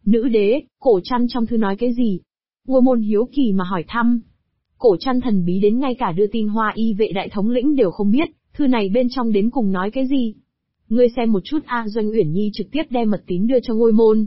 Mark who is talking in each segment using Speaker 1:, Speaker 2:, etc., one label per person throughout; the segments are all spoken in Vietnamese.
Speaker 1: Nữ đế, Cổ Trăn trong thư nói cái gì? Ngô Môn hiếu kỳ mà hỏi thăm. Cổ Trăn thần bí đến ngay cả đưa tin Hoa Y vệ đại thống lĩnh đều không biết, thư này bên trong đến cùng nói cái gì. Ngươi xem một chút a. Doanh Uyển Nhi trực tiếp đem mật tín đưa cho Ngô Môn.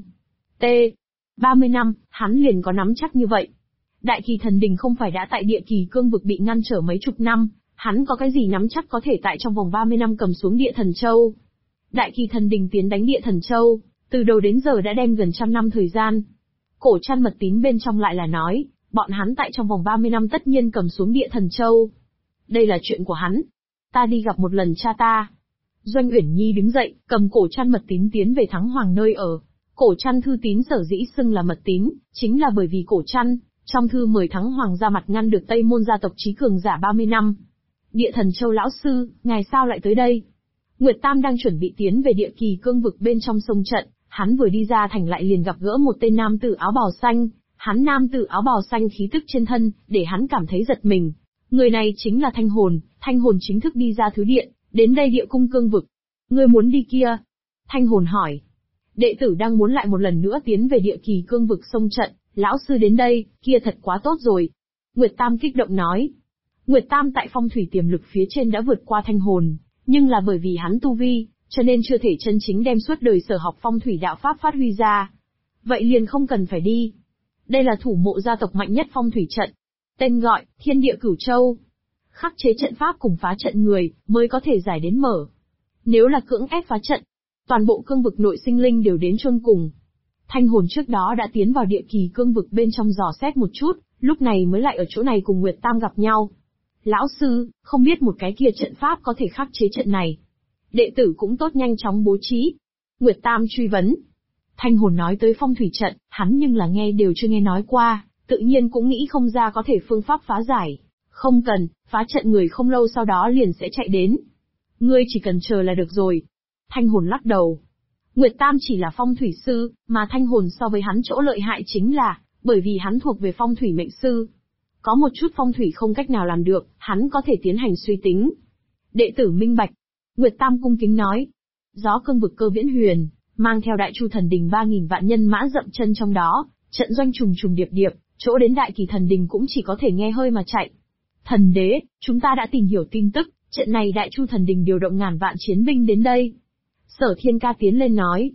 Speaker 1: 30 năm, hắn liền có nắm chắc như vậy. Đại Kỳ Thần Đình không phải đã tại Địa Kỳ Cương vực bị ngăn trở mấy chục năm, hắn có cái gì nắm chắc có thể tại trong vòng 30 năm cầm xuống Địa Thần Châu. Đại Kỳ Thần Đình tiến đánh Địa Thần Châu, từ đầu đến giờ đã đem gần 100 năm thời gian. Cổ Trăn mật tín bên trong lại là nói, bọn hắn tại trong vòng 30 năm tất nhiên cầm xuống Địa Thần Châu. Đây là chuyện của hắn. Ta đi gặp một lần cha ta. Doanh Uyển Nhi đứng dậy, cầm Cổ Trăn mật tín tiến về Thắng Hoàng nơi ở. Cổ Trăn thư tín sở dĩ xưng là mật tín, chính là bởi vì Cổ Trăn, trong thư mời Thắng Hoàng ra mặt ngăn được Tây Môn gia tộc trí cường giả 30 năm. Địa Thần Châu lão sư, ngài sao lại tới đây? Nguyệt Tam đang chuẩn bị tiến về Địa Kỳ Cương vực bên trong sông trận, hắn vừa đi ra thành lại liền gặp gỡ một tên nam tử áo bào xanh. Hắn nam tử áo bào xanh khí tức trên thân, để hắn cảm thấy giật mình. Người này chính là Thanh Hồn chính thức đi ra thứ điện, đến đây Địa Cung Cương vực. Ngươi muốn đi kia? Thanh Hồn hỏi. Đệ tử đang muốn lại một lần nữa tiến về Địa Kỳ Cương vực sông trận, lão sư đến đây, kia thật quá tốt rồi. Nguyệt Tam kích động nói. Nguyệt Tam tại phong thủy tiềm lực phía trên đã vượt qua Thanh Hồn, nhưng là bởi vì hắn tu vi, cho nên chưa thể chân chính đem suốt đời sở học phong thủy đạo pháp phát huy ra. Vậy liền không cần phải đi. Đây là thủ mộ gia tộc mạnh nhất phong thủy trận. Tên gọi, Thiên Địa Cửu Châu. Khắc chế trận pháp cùng phá trận người, mới có thể giải đến mở. Nếu là cưỡng ép phá trận, toàn bộ cương vực nội sinh linh đều đến chôn cùng. Thanh Hồn trước đó đã tiến vào Địa Kỳ Cương vực bên trong dò xét một chút, lúc này mới lại ở chỗ này cùng Nguyệt Tam gặp nhau. Lão sư, không biết một cái kia trận pháp có thể khắc chế trận này. Đệ tử cũng tốt nhanh chóng bố trí. Nguyệt Tam truy vấn. Thanh Hồn nói tới phong thủy trận, hắn nhưng là nghe đều chưa nghe nói qua, tự nhiên cũng nghĩ không ra có thể phương pháp phá giải. Không cần, phá trận người không lâu sau đó liền sẽ chạy đến. Ngươi chỉ cần chờ là được rồi. Thanh Hồn lắc đầu. Nguyệt Tam chỉ là phong thủy sư, mà Thanh Hồn so với hắn chỗ lợi hại chính là, bởi vì hắn thuộc về phong thủy mệnh sư. Có một chút phong thủy không cách nào làm được, hắn có thể tiến hành suy tính. Đệ tử minh bạch. Nguyệt Tam cung kính nói. Gió cương vực Cơ Viễn Huyền, mang theo Đại Chu Thần Đình 3.000 vạn nhân mã dậm chân trong đó, trận doanh trùng trùng điệp điệp, chỗ đến Đại Kỳ Thần Đình cũng chỉ có thể nghe hơi mà chạy. Thần đế, chúng ta đã tìm hiểu tin tức, trận này Đại Chu Thần Đình điều động ngàn vạn chiến binh đến đây. Sở Thiên Ca tiến lên nói.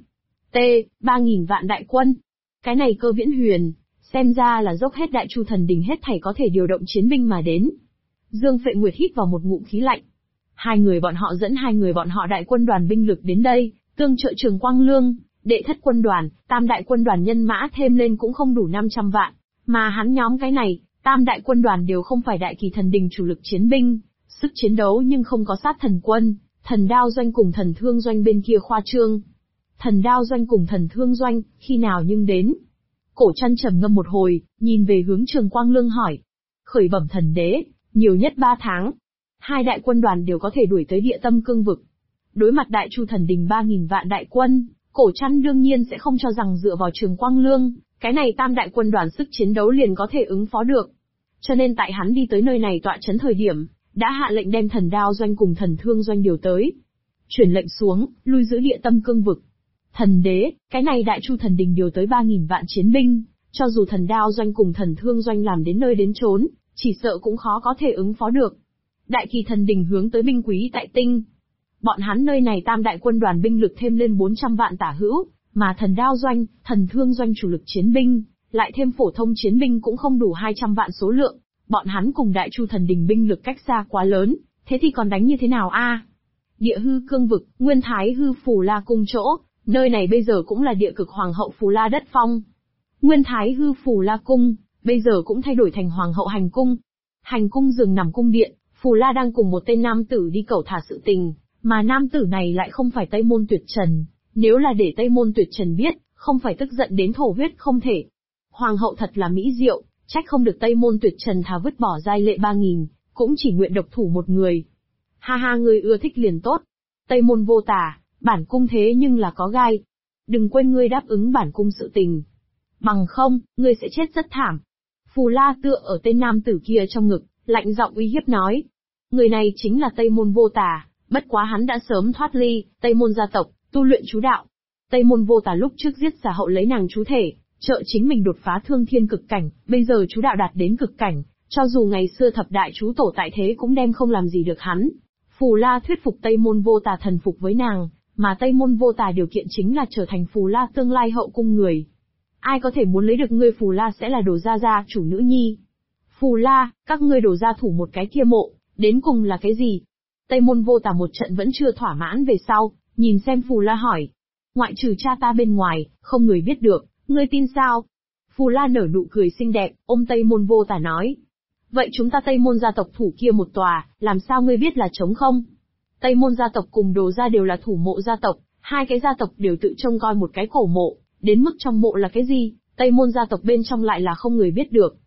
Speaker 1: 3.000 vạn đại quân. Cái này Cơ Viễn Huyền, xem ra là dốc hết Đại Chu Thần Đình hết thảy có thể điều động chiến binh mà đến. Dương Phệ Nguyệt hít vào một ngụm khí lạnh. Hai người bọn họ đại quân đoàn binh lực đến đây, tương trợ Trường Quang Lương, đệ thất quân đoàn, tam đại quân đoàn nhân mã thêm lên cũng không đủ 500 vạn, mà hắn nhóm cái này, tam đại quân đoàn đều không phải Đại Kỳ Thần Đình chủ lực chiến binh, sức chiến đấu nhưng không có sát thần quân, thần đao doanh cùng thần thương doanh bên kia khoa trương. Thần đao doanh cùng thần thương doanh, khi nào nhưng đến? Cổ Trăn trầm ngâm một hồi, nhìn về hướng Trường Quang Lương hỏi. Khởi bẩm thần đế, nhiều nhất 3 tháng. Hai đại quân đoàn đều có thể đuổi tới Địa Tâm Cương vực. Đối mặt Đại Chu Thần Đình 3.000 vạn đại quân, Cổ Trăn đương nhiên sẽ không cho rằng dựa vào Trường Quang Lương, cái này tam đại quân đoàn sức chiến đấu liền có thể ứng phó được. Cho nên tại hắn đi tới nơi này tọa trấn thời điểm, đã hạ lệnh đem thần đao doanh cùng thần thương doanh điều tới. Chuyển lệnh xuống, lui giữ Địa Tâm Cương vực. Thần đế, cái này Đại Chu Thần Đình điều tới 3.000 vạn chiến binh, cho dù thần đao doanh cùng thần thương doanh làm đến nơi đến chốn, chỉ sợ cũng khó có thể ứng phó được. Đại Kỳ Thần Đình hướng tới binh quý tại tinh. Bọn hắn nơi này tam đại quân đoàn binh lực thêm lên 400 vạn tả hữu, mà thần đao doanh, thần thương doanh chủ lực chiến binh, lại thêm phổ thông chiến binh cũng không đủ 200 vạn số lượng. Bọn hắn cùng Đại Chu Thần Đình binh lực cách xa quá lớn, thế thì còn đánh như thế nào a? Địa hư cương vực, Nguyên Thái hư Phù La cung chỗ, nơi này bây giờ cũng là địa cực Hoàng hậu Phù La đất phong. Nguyên Thái hư Phù La cung, bây giờ cũng thay đổi thành Hoàng hậu Hành cung. Hành cung giường nằm cung điện, Phù La đang cùng một tên nam tử đi cẩu thả sự tình, mà nam tử này lại không phải Tây Môn Tuyệt Trần. Nếu là để Tây Môn Tuyệt Trần biết, không phải tức giận đến thổ huyết không thể. Hoàng hậu thật là mỹ diệu, trách không được Tây Môn Tuyệt Trần thà vứt bỏ giai lệ 3.000, cũng chỉ nguyện độc thủ một người. Ha ha, ngươi ưa thích liền tốt. Tây Môn vô tả, bản cung thế nhưng là có gai. Đừng quên ngươi đáp ứng bản cung sự tình. Bằng không, ngươi sẽ chết rất thảm. Phù La tựa ở tên nam tử kia trong ngực, lạnh giọng uy hiếp nói. Người này chính là Tây Môn vô tả, bất quá hắn đã sớm thoát ly Tây Môn gia tộc, tu luyện chú đạo. Tây Môn Vô Tà lúc trước giết Giả Hậu lấy nàng chú thể, trợ chính mình đột phá thương thiên cực cảnh, bây giờ chú đạo đạt đến cực cảnh, cho dù ngày xưa thập đại chú tổ tại thế cũng đem không làm gì được hắn. Phù La thuyết phục Tây Môn Vô Tà thần phục với nàng, mà Tây Môn Vô Tà điều kiện chính là trở thành Phù La tương lai hậu cung người. Ai có thể muốn lấy được ngươi Phù La sẽ là đồ gia gia chủ nữ nhi. Phù La, các ngươi đổ ra thủ một cái kia mộ, đến cùng là cái gì? Tây Môn Vô Tà một trận vẫn chưa thỏa mãn về sau, nhìn xem Phù La hỏi. Ngoại trừ cha ta bên ngoài, không người biết được, ngươi tin sao? Phù La nở nụ cười xinh đẹp, ôm Tây Môn Vô Tà nói. Vậy chúng ta Tây Môn gia tộc thủ kia một tòa, làm sao ngươi biết là trống không? Tây Môn gia tộc cùng Đồ gia đều là thủ mộ gia tộc, hai cái gia tộc đều tự trông coi một cái cổ mộ, đến mức trong mộ là cái gì, Tây Môn gia tộc bên trong lại là không người biết được.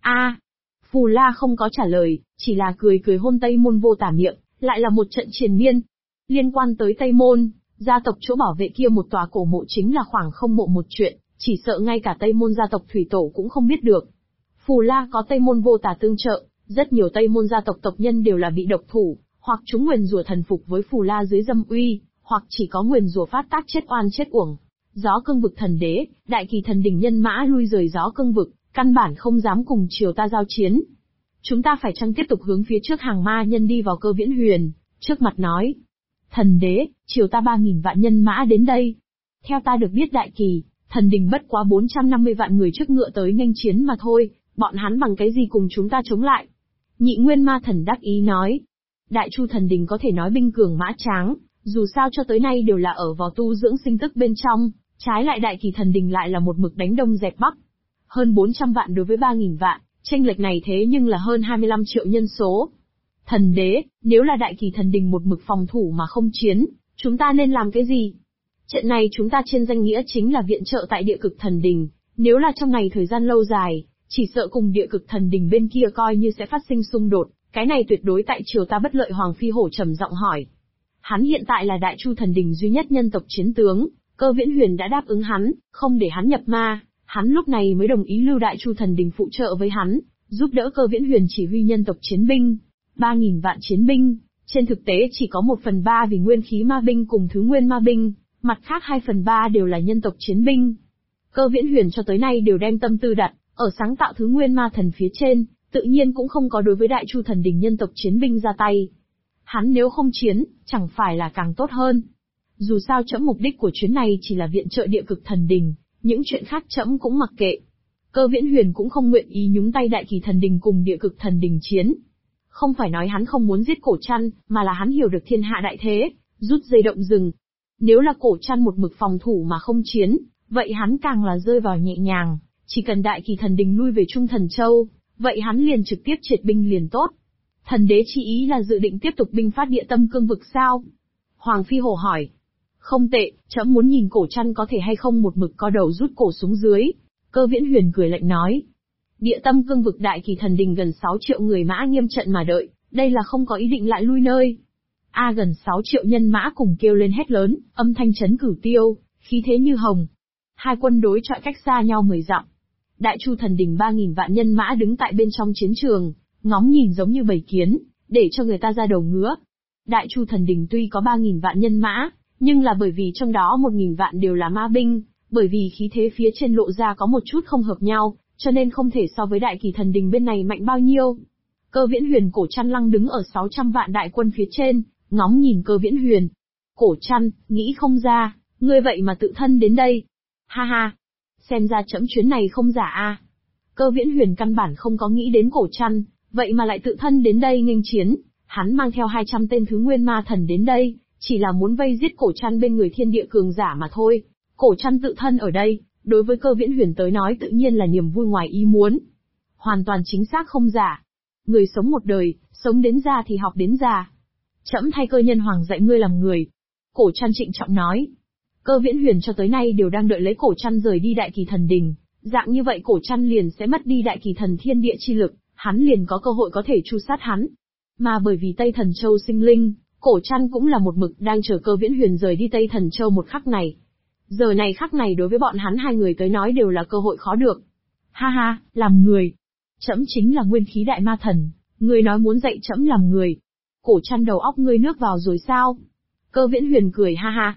Speaker 1: Phù La không có trả lời, chỉ là cười cười hôn Tây Môn Vô Tà miệng, lại là một trận triền miên. Liên quan tới Tây Môn, gia tộc chỗ bảo vệ kia một tòa cổ mộ chính là khoảng không mộ một chuyện, chỉ sợ ngay cả Tây Môn gia tộc thủy tổ cũng không biết được. Phù La có Tây Môn Vô Tà tương trợ, rất nhiều Tây Môn gia tộc tộc nhân đều là bị độc thủ, hoặc chúng nguyền rủa thần phục với Phù La dưới dâm uy, hoặc chỉ có nguyền rủa phát tác chết oan chết uổng. Gió Cương vực thần đế, Đại Kỳ thần đình nhân mã lui rời Gió Cương vực, căn bản không dám cùng triều ta giao chiến. Chúng ta phải chăng tiếp tục hướng phía trước hàng ma nhân đi vào Cơ Viễn Huyền, trước mặt nói. Thần đế, triều ta 3.000 vạn nhân mã đến đây. Theo ta được biết Đại Kỳ, thần đình bất quá 450 vạn người trước ngựa tới nghênh chiến mà thôi, bọn hắn bằng cái gì cùng chúng ta chống lại? Nhị Nguyên Ma Thần đắc ý nói. Đại Chu thần đình có thể nói binh cường mã tráng, dù sao cho tới nay đều là ở vào tu dưỡng sinh tức bên trong, trái lại Đại Kỳ thần đình lại là một mực đánh đông dẹp bắc. Hơn 400 vạn đối với 3.000 vạn, chênh lệch này thế nhưng là hơn 25 triệu nhân số. Thần đế, nếu là Đại Kỳ thần đình một mực phòng thủ mà không chiến, chúng ta nên làm cái gì? Trận này chúng ta trên danh nghĩa chính là viện trợ tại địa cực thần đình, nếu là trong này thời gian lâu dài, chỉ sợ cùng địa cực thần đình bên kia coi như sẽ phát sinh xung đột, cái này tuyệt đối tại triều ta bất lợi. Hoàng Phi Hổ trầm giọng hỏi. Hắn hiện tại là Đại Chu thần đình duy nhất nhân tộc chiến tướng, Cơ Viễn Huyền đã đáp ứng hắn, không để hắn nhập ma, hắn lúc này mới đồng ý lưu Đại Chu thần đình phụ trợ với hắn, giúp đỡ Cơ Viễn Huyền chỉ huy nhân tộc chiến binh. 3.000 vạn chiến binh, trên thực tế chỉ có 1/3 vì nguyên khí ma binh cùng thứ nguyên ma binh, mặt khác 2/3 đều là nhân tộc chiến binh. Cơ Viễn Huyền cho tới nay đều đem tâm tư đặt ở sáng tạo thứ nguyên ma thần phía trên, tự nhiên cũng không có đối với Đại Chu thần đình nhân tộc chiến binh ra tay. Hắn nếu không chiến, chẳng phải là càng tốt hơn. Dù sao trẫm mục đích của chuyến này chỉ là viện trợ địa cực thần đình, những chuyện khác trẫm cũng mặc kệ. Cơ Viễn Huyền cũng không nguyện ý nhúng tay Đại Kỳ thần đình cùng địa cực thần đình chiến. Không phải nói hắn không muốn giết Cổ Trăn, mà là hắn hiểu được thiên hạ đại thế, rút dây động rừng. Nếu là Cổ Trăn một mực phòng thủ mà không chiến, vậy hắn càng là rơi vào nhẹ nhàng, chỉ cần Đại Kỳ thần đình lui về Trung Thần Châu, vậy hắn liền trực tiếp triệt binh liền tốt. Thần đế chỉ ý là dự định tiếp tục binh phát Địa Tâm Cương vực sao? Hoàng Phi Hổ hỏi. Không tệ, trẫm muốn nhìn Cổ Trăn có thể hay không một mực co đầu rút cổ xuống dưới. Cơ Viễn Huyền cười lạnh nói. Địa Tâm Cương vực Đại Kỳ thần đình gần 6 triệu người mã nghiêm trận mà đợi, đây là không có ý định lại lui nơi. Gần 6 triệu nhân mã cùng kêu lên hét lớn, âm thanh chấn cửu tiêu, khí thế như hồng. Hai quân đối chọi cách xa nhau 10 dặm. Đại Chu thần đình 3.000 vạn nhân mã đứng tại bên trong chiến trường, ngóng nhìn giống như bầy kiến, để cho người ta ra đầu ngứa. Đại Chu thần đình tuy có 3.000 vạn nhân mã, nhưng là bởi vì trong đó 1.000 vạn đều là ma binh, bởi vì khí thế phía trên lộ ra có một chút không hợp nhau, cho nên không thể so với Đại Kỳ thần đình bên này mạnh bao nhiêu. Cơ Viễn Huyền Cổ Trăn lăng đứng ở 600 vạn đại quân phía trên, ngóng nhìn Cơ Viễn Huyền. Cổ Trăn, nghĩ không ra, ngươi vậy mà tự thân đến đây. Ha ha, xem ra trẫm chuyến này không giả a. Cơ Viễn Huyền căn bản không có nghĩ đến Cổ Trăn, vậy mà lại tự thân đến đây nghênh chiến, hắn mang theo 200 tên thứ nguyên ma thần đến đây, chỉ là muốn vây giết Cổ Trăn bên người thiên địa cường giả mà thôi. Cổ Trăn tự thân ở đây, đối với Cơ Viễn Huyền tới nói tự nhiên là niềm vui ngoài ý muốn. Hoàn toàn chính xác không giả. Người sống một đời, sống đến già thì học đến già. Trẫm thay Cơ Nhân Hoàng dạy ngươi làm người. Cổ Trăn trịnh trọng nói. Cơ Viễn Huyền cho tới nay đều đang đợi lấy Cổ Trăn rời đi Đại Kỳ thần đình, dạng như vậy Cổ Trăn liền sẽ mất đi Đại Kỳ thần thiên địa chi lực, hắn liền có cơ hội có thể tru sát hắn. Mà bởi vì Tây Thần Châu sinh linh, Cổ Trăn cũng là một mực đang chờ Cơ Viễn Huyền rời đi Tây Thần Châu một khắc này. Giờ này khắc này đối với bọn hắn hai người tới nói đều là cơ hội khó được. Ha ha, làm người. Trẫm chính là nguyên khí đại ma thần, ngươi nói muốn dạy trẫm làm người. Cổ Trăn đầu óc ngươi nước vào rồi sao? Cơ Viễn Huyền cười ha ha.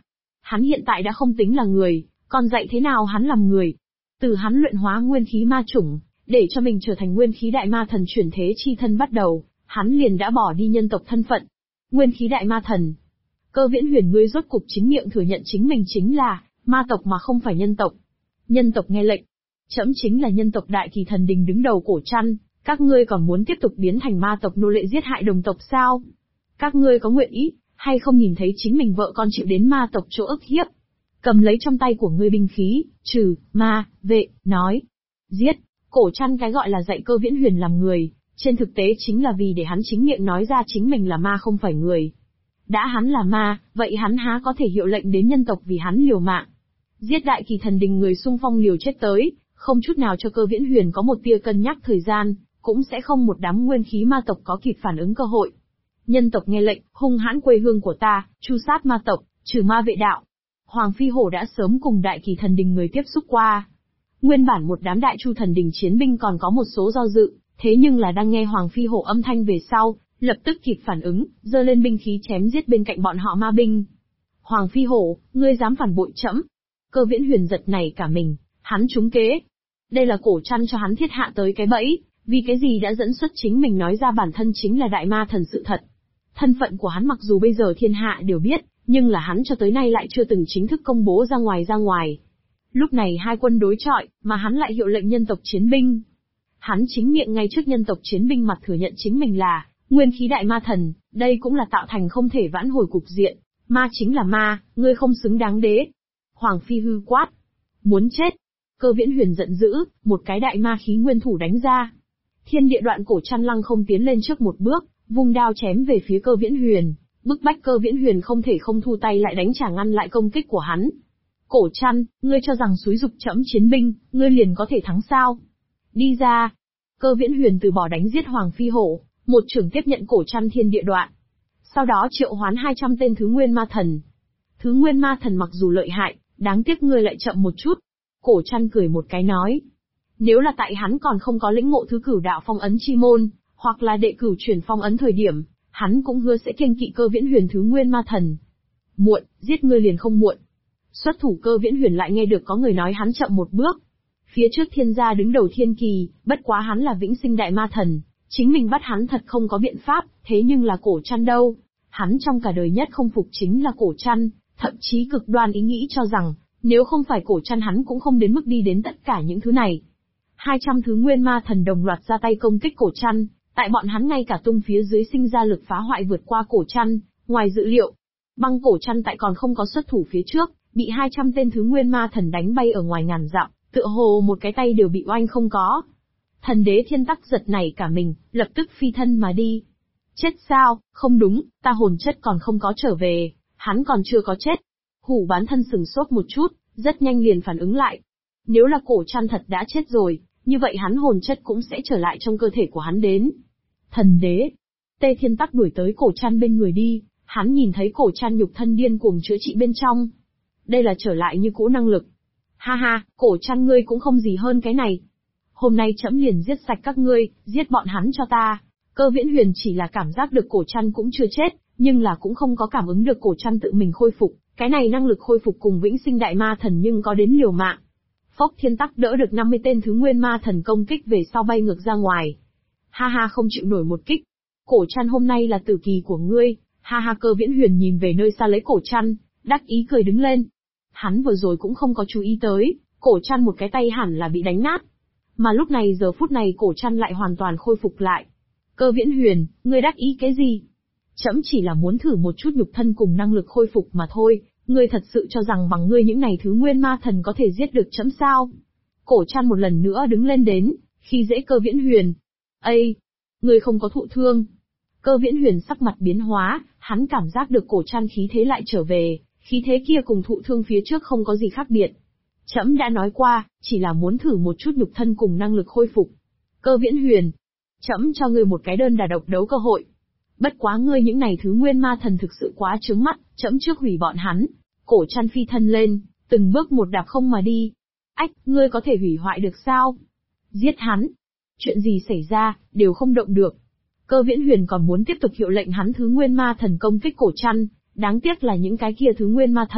Speaker 1: Hắn hiện tại đã không tính là người, còn dạy thế nào hắn làm người. Từ hắn luyện hóa nguyên khí ma chủng, để cho mình trở thành nguyên khí đại ma thần chuyển thế chi thân bắt đầu, hắn liền đã bỏ đi nhân tộc thân phận. Nguyên khí đại ma thần. Cơ Viễn Huyền, ngươi rốt cục chính miệng thừa nhận chính mình chính là ma tộc mà không phải nhân tộc. Nhân tộc nghe lệnh. Trẫm chính là nhân tộc Đại Kỳ Thần Đình đứng đầu Cổ Trăn, các ngươi còn muốn tiếp tục biến thành ma tộc nô lệ giết hại đồng tộc sao? Các ngươi có nguyện ý, hay không nhìn thấy chính mình vợ con chịu đến ma tộc chỗ ức hiếp? Cầm lấy trong tay của ngươi binh khí, trừ, ma, vệ, nói. Giết. Cổ Trăn cái gọi là dạy Cơ Viễn Huyền làm người, trên thực tế chính là vì để hắn chính miệng nói ra chính mình là ma không phải người. Đã hắn là ma, vậy hắn há có thể hiệu lệnh đến nhân tộc vì hắn liều mạng. Giết Đại Kỳ Thần Đình người xung phong liều chết tới, không chút nào cho Cơ Viễn Huyền có một tia cân nhắc thời gian, cũng sẽ không một đám nguyên khí ma tộc có kịp phản ứng cơ hội. Nhân tộc nghe lệnh, hung hãn quê hương của ta, tru sát ma tộc, trừ ma vệ đạo. Hoàng Phi Hổ đã sớm cùng Đại Kỳ Thần Đình người tiếp xúc qua. Nguyên bản một đám Đại Chu Thần Đình chiến binh còn có một số do dự, thế nhưng là đang nghe Hoàng Phi Hổ âm thanh về sau, lập tức kịp phản ứng, giơ lên binh khí chém giết bên cạnh bọn họ ma binh. Hoàng Phi Hổ, ngươi dám phản bội trẫm? Cơ Viễn Huyền giật nảy cả mình, hắn trúng kế. Đây là Cổ Trăn cho hắn thiết hạ tới cái bẫy, vì cái gì đã dẫn xuất chính mình nói ra bản thân chính là đại ma thần sự thật. Thân phận của hắn mặc dù bây giờ thiên hạ đều biết, nhưng là hắn cho tới nay lại chưa từng chính thức công bố ra ngoài. Lúc này hai quân đối chọi, mà hắn lại hiệu lệnh nhân tộc chiến binh. Hắn chính miệng ngay trước nhân tộc chiến binh mặt thừa nhận chính mình là nguyên khí đại ma thần, đây cũng là tạo thành không thể vãn hồi cục diện. Ma chính là ma, ngươi không xứng đáng đế. Hoàng Phi hư quát. Muốn chết. Cơ Viễn Huyền giận dữ, một cái đại ma khí nguyên thủ đánh ra. Thiên địa đoạn Cổ Trăn lăng không tiến lên trước một bước, vung đao chém về phía Cơ Viễn Huyền, bức bách Cơ Viễn Huyền không thể không thu tay lại đánh trả ngăn lại công kích của hắn. Cổ Trăn, ngươi cho rằng xúi dục trẫm chiến binh, ngươi liền có thể thắng sao? Đi ra. Cơ Viễn Huyền từ bỏ đánh giết Hoàng Phi Hổ, một trưởng tiếp nhận Cổ Trăn thiên địa đoạn. Sau đó triệu hoán 200 tên thứ nguyên ma thần. Thứ nguyên ma thần mặc dù lợi hại, đáng tiếc ngươi lại chậm một chút. Cổ Trăn cười một cái nói. Nếu là tại hắn còn không có lĩnh ngộ thứ cửu đạo phong ấn chi môn, hoặc là đệ cửu chuyển phong ấn thời điểm, hắn cũng hứa sẽ kiêng kỵ Cơ Viễn Huyền thứ nguyên ma thần. Muộn, giết ngươi liền không muộn. Xuất thủ Cơ Viễn Huyền lại nghe được có người nói hắn chậm một bước. Phía trước thiên gia đứng đầu thiên kỳ, bất quá hắn là vĩnh sinh đại ma thần, chính mình bắt hắn thật không có biện pháp, thế nhưng là Cổ Trăn đâu. Hắn trong cả đời nhất không phục chính là Cổ Trăn, thậm chí cực đoan ý nghĩ cho rằng, nếu không phải Cổ Trăn hắn cũng không đến mức đi đến tất cả những thứ này. 200 thứ nguyên ma thần đồng loạt ra tay công kích Cổ Trăn, tại bọn hắn ngay cả tung phía dưới sinh ra lực phá hoại vượt qua Cổ Trăn, ngoài dự liệu. Băng Cổ Trăn tại còn không có xuất thủ phía trước, bị 200 tên thứ nguyên ma thần đánh bay ở ngoài ngàn dặm, tựa hồ một cái tay đều bị oanh không có. Thần đế Thiên Tắc giật nảy cả mình, lập tức phi thân mà đi. Chết sao? Không đúng, ta hồn chất còn không có trở về, hắn còn chưa có chết. Hủ Bán Thân sừng sốt một chút, rất nhanh liền phản ứng lại. Nếu là Cổ Trăn thật đã chết rồi, như vậy hắn hồn chất cũng sẽ trở lại trong cơ thể của hắn đến. Thần đế. Tê Thiên Tắc đuổi tới Cổ Trăn bên người đi, hắn nhìn thấy Cổ Trăn nhục thân điên cuồng chữa trị bên trong. Đây là trở lại như cũ năng lực. Ha ha, Cổ Trăn ngươi cũng không gì hơn cái này. Hôm nay trẫm liền giết sạch các ngươi, giết bọn hắn cho ta. Cơ Viễn Huyền chỉ là cảm giác được Cổ Trăn cũng chưa chết, nhưng là cũng không có cảm ứng được Cổ Trăn tự mình khôi phục, cái này năng lực khôi phục cùng vĩnh sinh đại ma thần nhưng có đến liều mạng. Phốc Thiên Tắc đỡ được 50 tên thứ nguyên ma thần công kích về sau bay ngược ra ngoài. Ha ha, không chịu nổi một kích. Cổ Trăn hôm nay là tử kỳ của ngươi, ha ha. Cơ Viễn Huyền nhìn về nơi xa lấy Cổ Trăn, đắc ý cười đứng lên. Hắn vừa rồi cũng không có chú ý tới, Cổ Trăn một cái tay hẳn là bị đánh nát. Mà lúc này giờ phút này Cổ Trăn lại hoàn toàn khôi phục lại. Cơ Viễn Huyền, ngươi đắc ý cái gì? Trẫm chỉ là muốn thử một chút nhục thân cùng năng lực khôi phục mà thôi, ngươi thật sự cho rằng bằng ngươi những này thứ nguyên ma thần có thể giết được trẫm sao? Cổ Trăn một lần nữa đứng lên đến, khi dễ Cơ Viễn Huyền. Ây! Ngươi không có thụ thương. Cơ Viễn Huyền sắc mặt biến hóa, hắn cảm giác được Cổ Trăn khí thế lại trở về, khí thế kia cùng thụ thương phía trước không có gì khác biệt. Trẫm đã nói qua, chỉ là muốn thử một chút nhục thân cùng năng lực khôi phục. Cơ Viễn Huyền, trẫm cho ngươi một cái đơn đả độc đấu cơ hội. Bất quá ngươi những này thứ nguyên ma thần thực sự quá trướng mắt, trẫm trước hủy bọn hắn. Cổ Trăn phi thân lên, từng bước một đạp không mà đi. Ách, ngươi có thể hủy hoại được sao? Giết hắn. Chuyện gì xảy ra, đều không động được. Cơ Viễn Huyền còn muốn tiếp tục hiệu lệnh hắn thứ nguyên ma thần công kích Cổ Trăn, đáng tiếc là những cái kia thứ nguyên ma thần,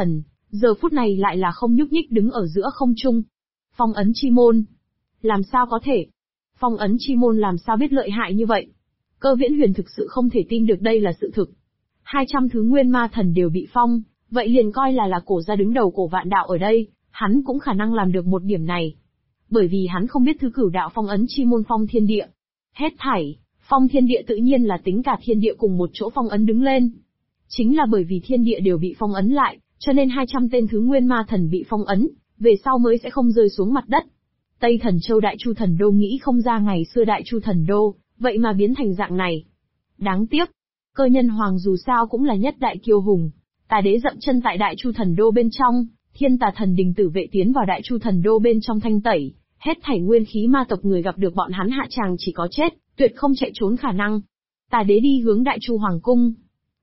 Speaker 1: giờ phút này lại là không nhúc nhích đứng ở giữa không trung. Phong ấn chi môn. Làm sao có thể? Phong ấn chi môn làm sao biết lợi hại như vậy? Cơ Viễn Huyền thực sự không thể tin được đây là sự thực. 200 thứ nguyên ma thần đều bị phong, vậy liền coi là cổ gia đứng đầu cổ vạn đạo ở đây, hắn cũng khả năng làm được một điểm này. Bởi vì hắn không biết thứ cửu đạo phong ấn chi môn phong thiên địa. Hết thảy, phong thiên địa tự nhiên là tính cả thiên địa cùng một chỗ phong ấn đứng lên. Chính là bởi vì thiên địa đều bị phong ấn lại, cho nên 200 tên thứ nguyên ma thần bị phong ấn, về sau mới sẽ không rơi xuống mặt đất. Tây Thần Châu Đại Chu Thần Đô nghĩ không ra ngày xưa Đại Chu Thần Đô, vậy mà biến thành dạng này. Đáng tiếc, Cơ Nhân Hoàng dù sao cũng là nhất đại kiêu hùng. Tà đế dậm chân tại Đại Chu Thần Đô bên trong, Thiên Tà Thần Đình Tử Vệ tiến vào Đại Chu Thần Đô bên trong thanh tẩy, hết thảy nguyên khí ma tộc người gặp được bọn hắn hạ tràng chỉ có chết, tuyệt không chạy trốn khả năng. Tà đế đi hướng Đại Chu Hoàng cung.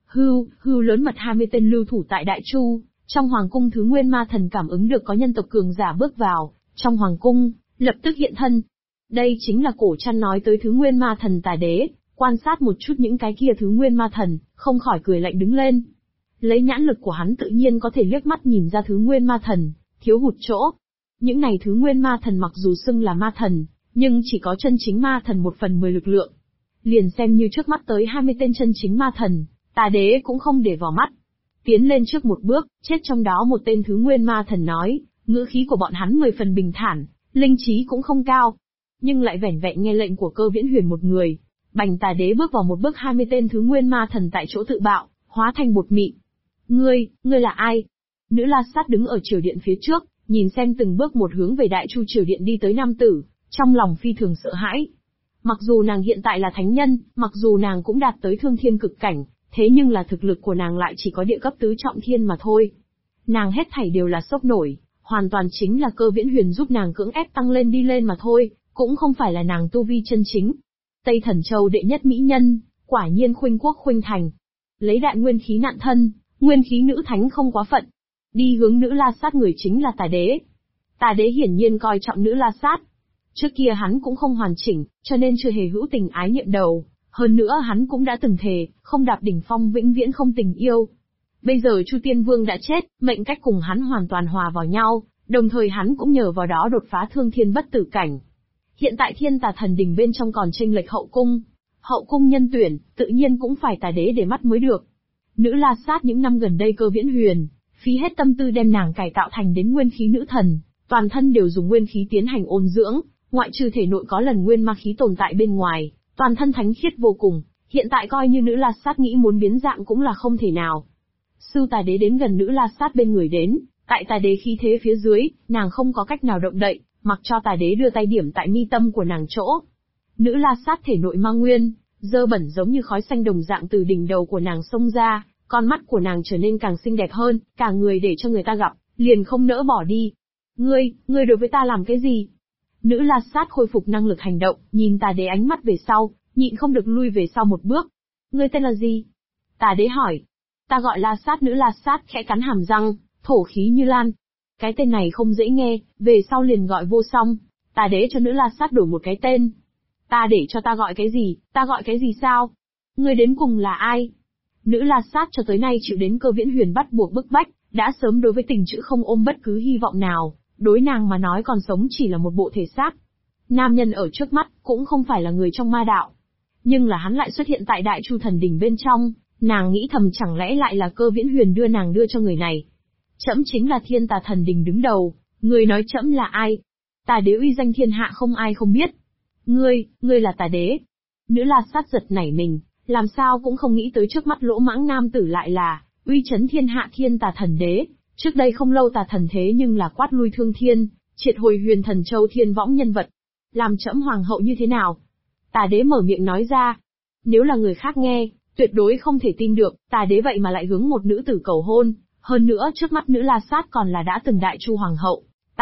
Speaker 1: Hưu lớn mật 20 tên lưu thủ tại Đại Chu, trong Hoàng cung thứ nguyên ma thần cảm ứng được có nhân tộc cường giả bước vào, trong Hoàng cung, lập tức hiện thân. Đây chính là cổ chăn nói tới thứ nguyên ma thần Tà đế, quan sát một chút những cái kia thứ nguyên ma thần, không khỏi cười lạnh đứng lên. Lấy nhãn lực của hắn tự nhiên có thể liếc mắt nhìn ra thứ nguyên ma thần, thiếu hụt chỗ. Những này thứ nguyên ma thần mặc dù xưng là ma thần, nhưng chỉ có chân chính ma thần 1/10 lực lượng. Liền xem như trước mắt tới 20 tên chân chính ma thần, Tà đế cũng không để vào mắt. Tiến lên trước một bước, chết trong đó một tên thứ nguyên ma thần nói, ngữ khí của bọn hắn 10 phần bình thản, linh trí cũng không cao. Nhưng lại vẻn vẹn nghe lệnh của Cơ Viễn Huyền một người. Bành Tà đế bước vào một bước 20 tên thứ nguyên ma thần tại chỗ tự bạo, hóa thành bột mịn. Ngươi là ai? Nữ La Sát đứng ở triều điện phía trước, nhìn xem từng bước một hướng về Đại Chu triều điện đi tới nam tử, trong lòng phi thường sợ hãi. Mặc dù nàng hiện tại là thánh nhân, mặc dù nàng cũng đạt tới thương thiên cực cảnh, thế nhưng là thực lực của nàng lại chỉ có địa cấp tứ trọng thiên mà thôi. Nàng hết thảy đều là sốc nổi, hoàn toàn chính là Cơ Viễn Huyền giúp nàng cưỡng ép tăng lên đi lên mà thôi, cũng không phải là nàng tu vi chân chính. Tây Thần Châu đệ nhất mỹ nhân, quả nhiên khuynh quốc khuynh thành. Lấy đại nguyên khí nạn thân, nguyên khí nữ thánh không quá phận. Đi hướng nữ La Sát người chính là Tà đế. Tà đế hiển nhiên coi trọng nữ La Sát. Trước kia hắn cũng không hoàn chỉnh, cho nên chưa hề hữu tình ái niệm đầu. Hơn nữa hắn cũng đã từng thề, không đạp đỉnh phong vĩnh viễn không tình yêu. Bây giờ Chu Tiên Vương đã chết, mệnh cách cùng hắn hoàn toàn hòa vào nhau, đồng thời hắn cũng nhờ vào đó đột phá thương thiên bất tử cảnh. Hiện tại Thiên Tà Thần Đình bên trong còn chênh lệch hậu cung. Hậu cung nhân tuyển, tự nhiên cũng phải Tà đế để mắt mới được. Nữ La Sát những năm gần đây Cơ Viễn Huyền, phí hết tâm tư đem nàng cải tạo thành đến nguyên khí nữ thần, toàn thân đều dùng nguyên khí tiến hành ôn dưỡng, ngoại trừ thể nội có lần nguyên ma khí tồn tại bên ngoài, toàn thân thánh khiết vô cùng, hiện tại coi như nữ La Sát nghĩ muốn biến dạng cũng là không thể nào. Sư Tà đế đến gần nữ La Sát bên người đến, tại Tà đế khí thế phía dưới, nàng không có cách nào động đậy, mặc cho Tà đế đưa tay điểm tại mi tâm của nàng chỗ. Nữ La Sát thể nội ma nguyên, dơ bẩn giống như khói xanh đồng dạng từ đỉnh đầu của nàng xông ra, con mắt của nàng trở nên càng xinh đẹp hơn, cả người để cho người ta gặp, liền không nỡ bỏ đi. Ngươi đối với ta làm cái gì? Nữ La Sát khôi phục năng lực hành động, nhìn Tà đế ánh mắt về sau, nhịn không được lui về sau một bước. Ngươi tên là gì? Tà đế hỏi. Ta gọi La Sát. Nữ La Sát khẽ cắn hàm răng, thổ khí như lan. Cái tên này không dễ nghe, về sau liền gọi Vô Song. Tà đế cho nữ La Sát đổi một cái tên. Ta để cho ta gọi cái gì, ta gọi cái gì sao? Ngươi đến cùng là ai? Nữ La Sát cho tới nay chịu đến Cơ Viễn Huyền bắt buộc bức bách, đã sớm đối với tình chữ không ôm bất cứ hy vọng nào, đối nàng mà nói còn sống chỉ là một bộ thể xác. Nam nhân ở trước mắt, cũng không phải là người trong ma đạo. Nhưng là hắn lại xuất hiện tại Đại Chu Thần Đình bên trong, nàng nghĩ thầm chẳng lẽ lại là Cơ Viễn Huyền đưa nàng đưa cho người này. Trẫm chính là Thiên Tà Thần Đình đứng đầu, người nói trẫm là ai? Tà đế uy danh thiên hạ không ai không biết. Ngươi là Tà đế. Nữ La Sát giật nảy mình, làm sao cũng không nghĩ tới trước mắt lỗ mãng nam tử lại là uy chấn thiên hạ Thiên Tà Thần Đế. Trước đây không lâu Tà Thần thế nhưng là quát lui Thương Thiên, triệt hồi Huyền Thần Châu thiên võng nhân vật. Làm trẫm hoàng hậu như thế nào? Tà đế mở miệng nói ra. Nếu là người khác nghe, tuyệt đối không thể tin được, Tà đế vậy mà lại hướng một nữ tử cầu hôn, hơn nữa trước mắt nữ La Sát còn là đã từng Đại Chu hoàng hậu.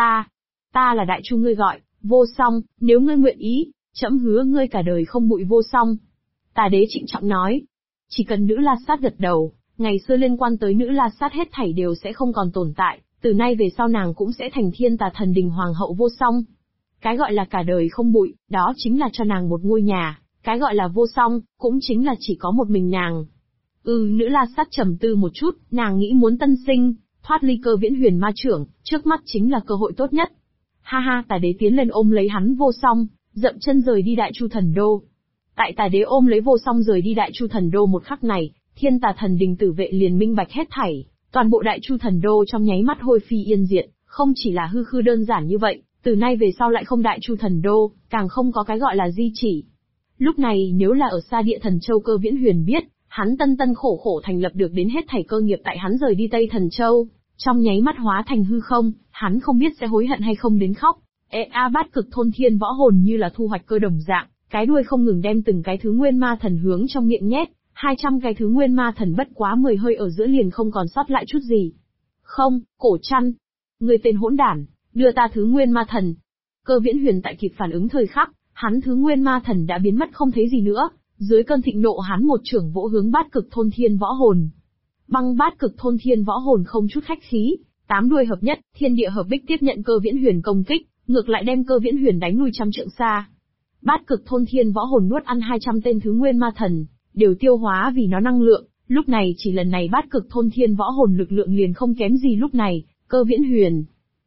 Speaker 1: Ta là Đại Chu ngươi gọi, Vô Song, nếu ngươi nguyện ý, trẫm hứa ngươi cả đời không bụi vô song. Tà đế trịnh trọng nói. Chỉ cần nữ La Sát gật đầu, ngày xưa liên quan tới nữ La Sát hết thảy đều sẽ không còn tồn tại, từ nay về sau nàng cũng sẽ thành Thiên Tà Thần Đình hoàng hậu vô song. Cái gọi là cả đời không bụi, đó chính là cho nàng một ngôi nhà, cái gọi là vô song, cũng chính là chỉ có một mình nàng. Nữ La Sát trầm tư một chút, nàng nghĩ muốn tân sinh, thoát ly Cơ Viễn Huyền ma trưởng, trước mắt chính là cơ hội tốt nhất. Ha ha, Tà Đế tiến lên ôm lấy hắn Vô Song, dậm chân rời đi Đại Chu Thần Đô. Tại Tà Đế ôm lấy Vô Song rời đi Đại Chu Thần Đô một khắc này, Thiên Tà Thần Đình tử vệ liền minh bạch hết thảy, toàn bộ Đại Chu Thần Đô trong nháy mắt hôi phi yên diệt, không chỉ là hư khư đơn giản như vậy, từ nay về sau lại không Đại Chu Thần Đô, càng không có cái gọi là di chỉ. Lúc này nếu là ở xa Địa Thần Châu Cơ Viễn Huyền biết, hắn tân tân khổ khổ thành lập được đến hết thảy cơ nghiệp tại hắn rời đi Tây Thần Châu, trong nháy mắt hóa thành hư không, hắn không biết sẽ hối hận hay không đến khóc. Bát cực thôn thiên võ hồn như là thu hoạch cơ đồng dạng, cái đuôi không ngừng đem từng cái thứ nguyên ma thần hướng trong miệng nhét, 200 cái thứ nguyên ma thần bất quá 10 hơi ở giữa liền không còn sót lại chút gì. Không, Cổ Trăn, người tên hỗn đản, đưa ta thứ nguyên ma thần. Cơ Viễn Huyền tại kịp phản ứng thời khắc, hắn thứ nguyên ma thần đã biến mất không thấy gì nữa, dưới cơn thịnh nộ hắn một trưởng vỗ hướng bát cực thôn thiên võ hồn. Băng bát cực thôn thiên võ hồn không chút khách khí, 8 đuôi hợp nhất, thiên địa hợp bích tiếp nhận Cơ Viễn Huyền công kích, ngược lại đem Cơ Viễn Huyền đánh lui trăm trượng xa. Bát cực thôn thiên võ hồn nuốt ăn 200 tên thứ nguyên ma thần, đều tiêu hóa vì nó năng lượng, lúc này chỉ lần này bát cực thôn thiên võ hồn lực lượng liền không kém gì lúc này, Cơ Viễn Huyền.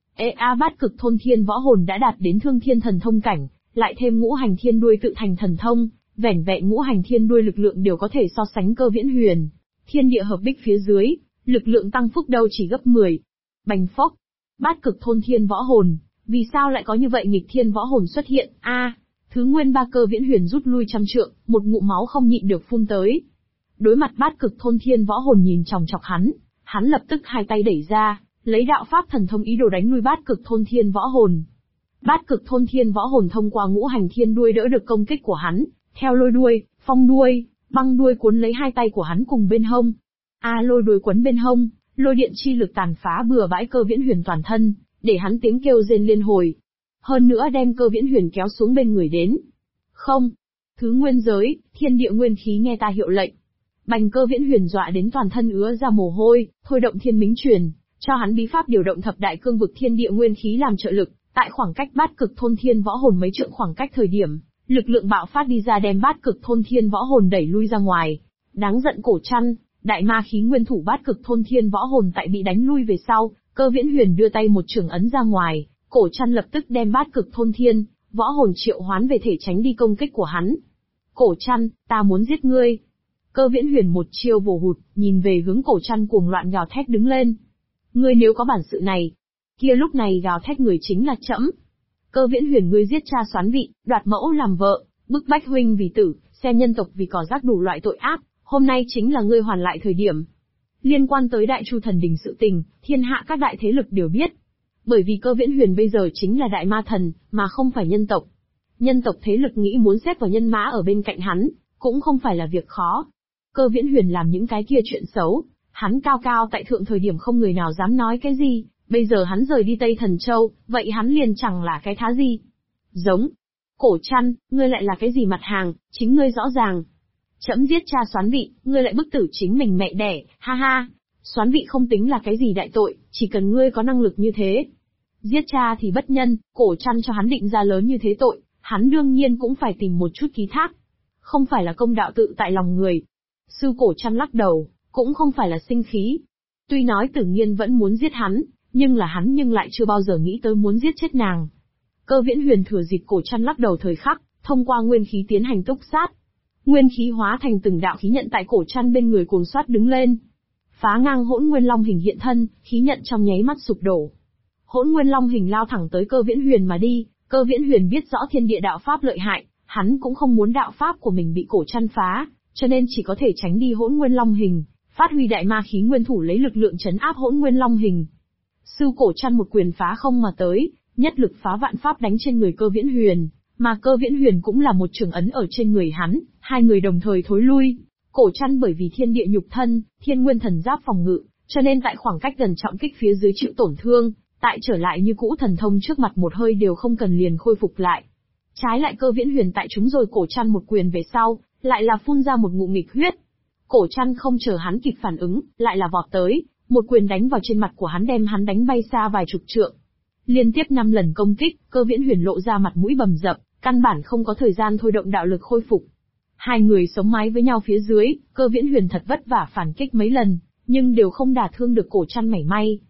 Speaker 1: Bát cực thôn thiên võ hồn đã đạt đến thương thiên thần thông cảnh, lại thêm ngũ hành thiên đuôi tự thành thần thông, vẻn vẹn ngũ hành thiên đuôi lực lượng đều có thể so sánh Cơ Viễn Huyền. Thiên địa hợp bích phía dưới, lực lượng tăng phúc đâu chỉ gấp 10. Bành phốc, bát cực thôn thiên võ hồn, vì sao lại có như vậy nghịch thiên võ hồn xuất hiện? Thứ nguyên ba Cơ Viễn Huyền rút lui trăm trượng, một ngụm máu không nhịn được phun tới. Đối mặt bát cực thôn thiên võ hồn nhìn chòng chọc hắn lập tức hai tay đẩy ra, lấy đạo pháp thần thông ý đồ đánh lui bát cực thôn thiên võ hồn. Bát cực thôn thiên võ hồn thông qua ngũ hành thiên đuôi đỡ được công kích của hắn, theo lôi đuôi, phong đuôi, băng đuôi cuốn lấy hai tay của hắn cùng bên hông. Lôi đuôi quấn bên hông, lôi điện chi lực tàn phá bừa bãi Cơ Viễn Huyền toàn thân, để hắn tiếng kêu rên liên hồi. Hơn nữa đem Cơ Viễn Huyền kéo xuống bên người đến. Không, thứ nguyên giới, thiên địa nguyên khí nghe ta hiệu lệnh. Bành Cơ Viễn Huyền dọa đến toàn thân ứa ra mồ hôi, thôi động thiên mính truyền, cho hắn bí pháp điều động thập đại cương vực thiên địa nguyên khí làm trợ lực, tại khoảng cách bát cực thôn thiên võ hồn mấy trượng khoảng cách thời điểm, lực lượng bạo phát đi ra đem bát cực thôn thiên võ hồn đẩy lui ra ngoài. Đáng giận Cổ Trăn, đại ma khí nguyên thủ bát cực thôn thiên võ hồn tại bị đánh lui về sau, Cơ Viễn Huyền đưa tay một trường ấn ra ngoài, Cổ Trăn lập tức đem bát cực thôn thiên võ hồn triệu hoán về thể tránh đi công kích của hắn. Cổ Trăn, ta muốn giết ngươi. Cơ Viễn Huyền một chiêu vồ hụt, nhìn về hướng Cổ Trăn cuồng loạn gào thét đứng lên. Ngươi nếu có bản sự này, kia lúc này gào thét người chính là trẫm. Cơ Viễn Huyền, ngươi giết cha soán vị, đoạt mẫu làm vợ, bức bách huynh vì tử, xem nhân tộc vì cỏ rác đủ loại tội ác, hôm nay chính là ngươi hoàn lại thời điểm. Liên quan tới Đại Chu Thần Đình sự tình, thiên hạ các đại thế lực đều biết. Bởi vì Cơ Viễn Huyền bây giờ chính là đại ma thần, mà không phải nhân tộc. Nhân tộc thế lực nghĩ muốn xếp vào nhân mã ở bên cạnh hắn, cũng không phải là việc khó. Cơ Viễn Huyền làm những cái kia chuyện xấu, hắn cao cao tại thượng thời điểm không người nào dám nói cái gì, bây giờ hắn rời đi Tây Thần Châu, vậy hắn liền chẳng là cái thá gì. Giống. Cổ Trăn, ngươi lại là cái gì mặt hàng, chính ngươi rõ ràng. Trẫm giết cha soán vị, ngươi lại bức tử chính mình mẹ đẻ, ha ha. Soán vị không tính là cái gì đại tội, chỉ cần ngươi có năng lực như thế. Giết cha thì bất nhân, Cổ Trăn cho hắn định ra lớn như thế tội, hắn đương nhiên cũng phải tìm một chút ký thác. Không phải là công đạo tự tại lòng người. Sư Cổ Trăn lắc đầu, cũng không phải là sinh khí. Tuy nói Tử Nghiên vẫn muốn giết hắn, nhưng lại chưa bao giờ nghĩ tới muốn giết chết nàng. Cơ Viễn Huyền thừa dịp Cổ Trăn lắc đầu thời khắc, thông qua nguyên khí tiến hành túc sát. Nguyên khí hóa thành từng đạo khí nhận tại Cổ Trăn bên người cuồng xoát đứng lên. Phá ngang Hỗn Nguyên Long hình hiện thân, khí nhận trong nháy mắt sụp đổ. Hỗn Nguyên Long hình lao thẳng tới Cơ Viễn Huyền mà đi, Cơ Viễn Huyền biết rõ thiên địa đạo pháp lợi hại, hắn cũng không muốn đạo pháp của mình bị Cổ Trăn phá, cho nên chỉ có thể tránh đi Hỗn Nguyên Long hình, phát huy đại ma khí nguyên thủ lấy lực lượng trấn áp Hỗn Nguyên Long hình. Sư Cổ Trăn một quyền phá không mà tới, nhất lực phá vạn pháp đánh trên người Cơ Viễn Huyền, mà Cơ Viễn Huyền cũng là một trường ấn ở trên người hắn, hai người đồng thời thối lui. Cổ Trăn bởi vì thiên địa nhục thân, thiên nguyên thần giáp phòng ngự, cho nên tại khoảng cách gần trọng kích phía dưới chịu tổn thương, tại trở lại như cũ thần thông trước mặt một hơi đều không cần liền khôi phục lại. Trái lại Cơ Viễn Huyền tại chúng rồi Cổ Trăn một quyền về sau, lại là phun ra một ngụm nghịch huyết. Cổ Trăn không chờ hắn kịp phản ứng, lại là vọt tới, một quyền đánh vào trên mặt của hắn đem hắn đánh bay xa vài chục trượng. Liên tiếp 5 lần công kích, Cơ Viễn Huyền lộ ra mặt mũi bầm dập, căn bản không có thời gian thôi động đạo lực khôi phục. Hai người sống mái với nhau phía dưới, Cơ Viễn Huyền thật vất vả phản kích mấy lần, nhưng đều không đả thương được Cổ Trăn mảy may.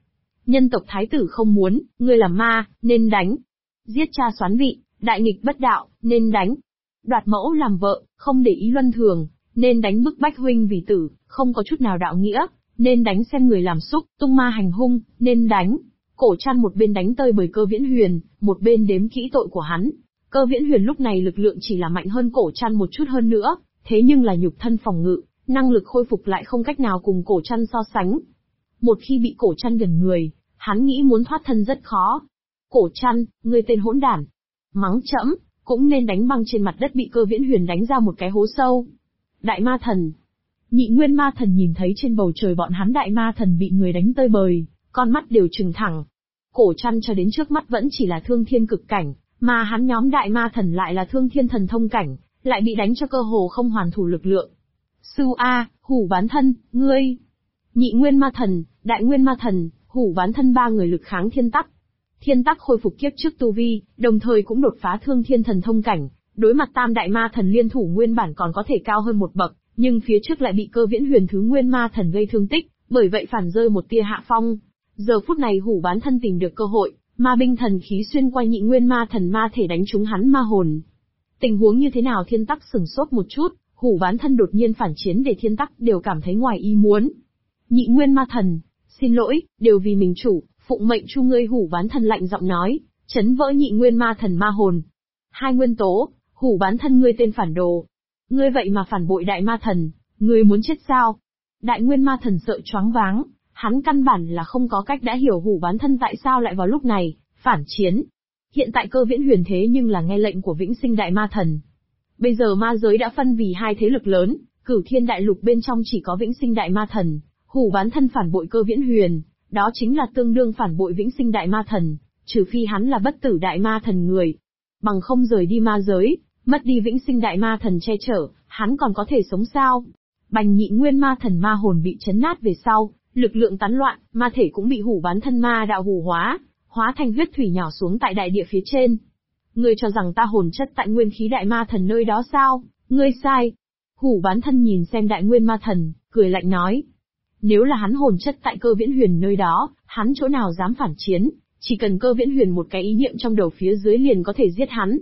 Speaker 1: Nhân tộc thái tử không muốn, ngươi là ma, nên đánh. Giết cha soán vị, đại nghịch bất đạo, nên đánh. Đoạt mẫu làm vợ, không để ý luân thường, nên đánh bức bách huynh vì tử, không có chút nào đạo nghĩa, nên đánh xem người làm xúc, tung ma hành hung, nên đánh. Cổ Trăn một bên đánh tơi bời Cơ Viễn Huyền, một bên đếm kỹ tội của hắn. Cơ Viễn Huyền lúc này lực lượng chỉ là mạnh hơn Cổ Trăn một chút hơn nữa, thế nhưng là nhục thân phòng ngự, năng lực khôi phục lại không cách nào cùng Cổ Trăn so sánh. Một khi bị Cổ Trăn gần người, hắn nghĩ muốn thoát thân rất khó. Cổ Trăn, ngươi tên hỗn đản. Mắng chẫm, cũng nên đánh băng trên mặt đất bị Cơ Viễn Huyền đánh ra một cái hố sâu. Đại ma thần. Nhị nguyên ma thần nhìn thấy trên bầu trời bọn hắn đại ma thần bị người đánh tơi bời, con mắt đều trừng thẳng. Cổ Trăn cho đến trước mắt vẫn chỉ là thương thiên cực cảnh, mà hắn nhóm đại ma thần lại là thương thiên thần thông cảnh, lại bị đánh cho cơ hồ không hoàn thủ lực lượng. Sư A, Hủ Bán Thân, ngươi. Nhị nguyên ma thần, đại nguyên ma thần, Hủ Bán Thân ba người lực kháng thiên tắc. Thiên tắc khôi phục kiếp trước tu vi, đồng thời cũng đột phá thương thiên thần thông cảnh, đối mặt tam đại ma thần liên thủ nguyên bản còn có thể cao hơn một bậc, nhưng phía trước lại bị Cơ Viễn Huyền thứ nguyên ma thần gây thương tích, bởi vậy phản rơi một tia hạ phong. Giờ phút này Hủ Bán Thân tìm được cơ hội, ma binh thần khí xuyên qua nhị nguyên ma thần ma thể đánh trúng hắn ma hồn. Tình huống như thế nào thiên tắc sửng sốt một chút, Hủ Bán Thân đột nhiên phản chiến để thiên tắc đều cảm thấy ngoài ý muốn. Nhị nguyên ma thần, xin lỗi, đều vì mình chủ, phụng mệnh chu ngươi. Hủ Bán Thân lạnh giọng nói, chấn vỡ nhị nguyên ma thần ma hồn. Hai nguyên tố, Hủ Bán Thân ngươi tên phản đồ. Ngươi vậy mà phản bội đại ma thần, ngươi muốn chết sao? Đại nguyên ma thần sợ choáng váng, hắn căn bản là không có cách đã hiểu Hủ Bán Thân tại sao lại vào lúc này phản chiến. Hiện tại Cơ Viễn Huyền thế nhưng là nghe lệnh của Vĩnh Sinh Đại Ma Thần. Bây giờ ma giới đã phân vì hai thế lực lớn, Cửu Thiên Đại Lục bên trong chỉ có Vĩnh Sinh Đại Ma Thần, Hủ Bán Thân phản bội Cơ Viễn Huyền, đó chính là tương đương phản bội Vĩnh Sinh Đại Ma Thần, trừ phi hắn là bất tử Đại Ma Thần người. Bằng không rời đi ma giới, mất đi Vĩnh Sinh Đại Ma Thần che chở, hắn còn có thể sống sao? Bành nhị nguyên ma thần ma hồn bị chấn nát về sau, lực lượng tán loạn, ma thể cũng bị Hủ Bán Thân ma đạo hủ hóa thành huyết thủy nhỏ xuống tại đại địa phía trên. Ngươi cho rằng ta hồn chất tại nguyên khí đại ma thần nơi đó sao? Ngươi sai. Hủ Bán Thân nhìn xem đại nguyên ma thần, cười lạnh nói. Nếu là hắn hồn chất tại Cơ Viễn Huyền nơi đó, hắn chỗ nào dám phản chiến, chỉ cần Cơ Viễn Huyền một cái ý niệm trong đầu phía dưới liền có thể giết hắn.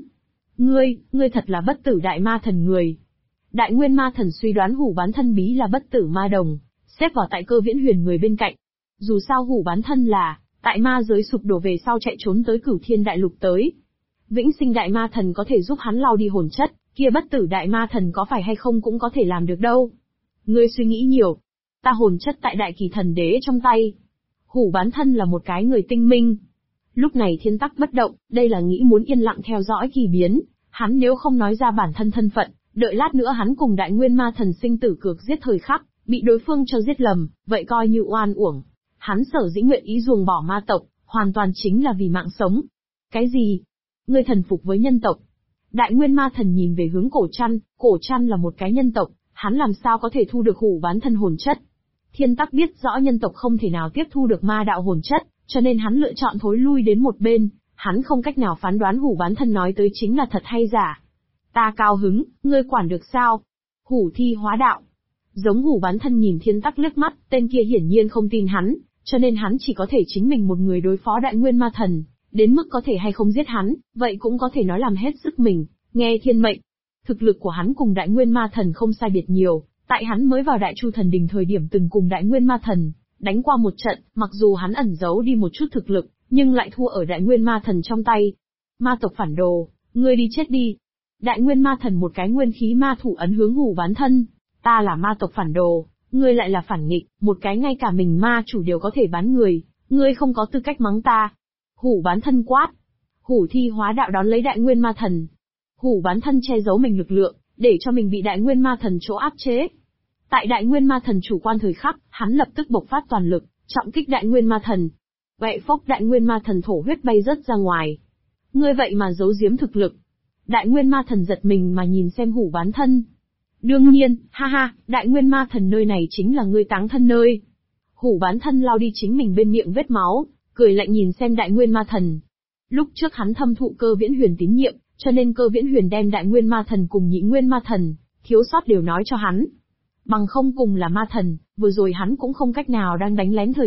Speaker 1: Ngươi thật là bất tử đại ma thần người. Đại nguyên ma thần suy đoán Hủ Bán Thân bí là bất tử ma đồng, xếp vào tại Cơ Viễn Huyền người bên cạnh. Dù sao Hủ Bán Thân là tại ma giới sụp đổ về sau chạy trốn tới Cửu Thiên Đại Lục tới. Vĩnh Sinh Đại Ma Thần có thể giúp hắn lau đi hồn chất, kia bất tử Đại Ma Thần có phải hay không cũng có thể làm được đâu. Ngươi suy nghĩ nhiều. Ta hồn chất tại Đại Kỳ Thần Đế trong tay. Hủ Bán Thân là một cái người tinh minh. Lúc này thiên tắc bất động, đây là nghĩ muốn yên lặng theo dõi kỳ biến. Hắn nếu không nói ra bản thân thân phận, đợi lát nữa hắn cùng Đại Nguyên Ma Thần sinh tử cược giết thời khắc, bị đối phương cho giết lầm, vậy coi như oan uổng. Hắn sở dĩ nguyện ý ruồng bỏ ma tộc, hoàn toàn chính là vì mạng sống. Cái gì? Ngươi thần phục với nhân tộc? Đại Nguyên Ma Thần nhìn về hướng Cổ Trăn là một cái nhân tộc, hắn làm sao có thể thu được Hủ Bán Thân hồn chất? Thiên tắc biết rõ nhân tộc không thể nào tiếp thu được ma đạo hồn chất, cho nên hắn lựa chọn thối lui đến một bên, hắn không cách nào phán đoán Hủ Bán Thân nói tới chính là thật hay giả. Ta cao hứng, ngươi quản được sao? Hủ thi hóa đạo. Giống Hủ Bán Thân nhìn thiên tắc liếc mắt, tên kia hiển nhiên không tin hắn, cho nên hắn chỉ có thể chính mình một người đối phó Đại Nguyên Ma Thần, đến mức có thể hay không giết hắn, vậy cũng có thể nói làm hết sức mình, nghe thiên mệnh. Thực lực của hắn cùng Đại Nguyên Ma Thần không sai biệt nhiều, tại hắn mới vào Đại Chu Thần Đình thời điểm từng cùng Đại Nguyên Ma Thần đánh qua một trận, mặc dù hắn ẩn giấu đi một chút thực lực, nhưng lại thua ở Đại Nguyên Ma Thần trong tay. Ma tộc phản đồ, ngươi đi chết đi. Đại Nguyên Ma Thần một cái nguyên khí ma thủ ấn hướng Hủ Bán Thân. Ta là ma tộc phản đồ, ngươi lại là phản nghịch, một cái ngay cả mình ma chủ đều có thể bán người, ngươi không có tư cách mắng ta. Hủ Bán Thân quát. Hủ thi hóa đạo đón lấy Đại Nguyên Ma Thần. Hủ Bán Thân che giấu mình lực lượng, để cho mình bị Đại Nguyên Ma Thần chỗ áp chế. Tại Đại Nguyên Ma Thần chủ quan thời khắc, hắn lập tức bộc phát toàn lực, trọng kích Đại Nguyên Ma Thần. Vậy phốc Đại Nguyên Ma Thần thổ huyết bay rớt ra ngoài. Ngươi vậy mà giấu giếm thực lực. Đại Nguyên Ma Thần giật mình mà nhìn xem Hủ Bán Thân. Đương nhiên, ha ha, Đại Nguyên Ma Thần nơi này chính là ngươi táng thân nơi. Hủ Bán Thân lau đi chính mình bên miệng vết máu, cười lạnh nhìn xem Đại Nguyên Ma Thần. Lúc trước hắn thâm thụ Cơ Viễn Huyền tín nhiệm, cho nên Cơ Viễn Huyền đem Đại Nguyên Ma Thần cùng Nhị Nguyên Ma Thần, thiếu sót đều nói cho hắn. Bằng không cùng là ma thần, vừa rồi hắn cũng không cách nào đang đánh lén thời khắc,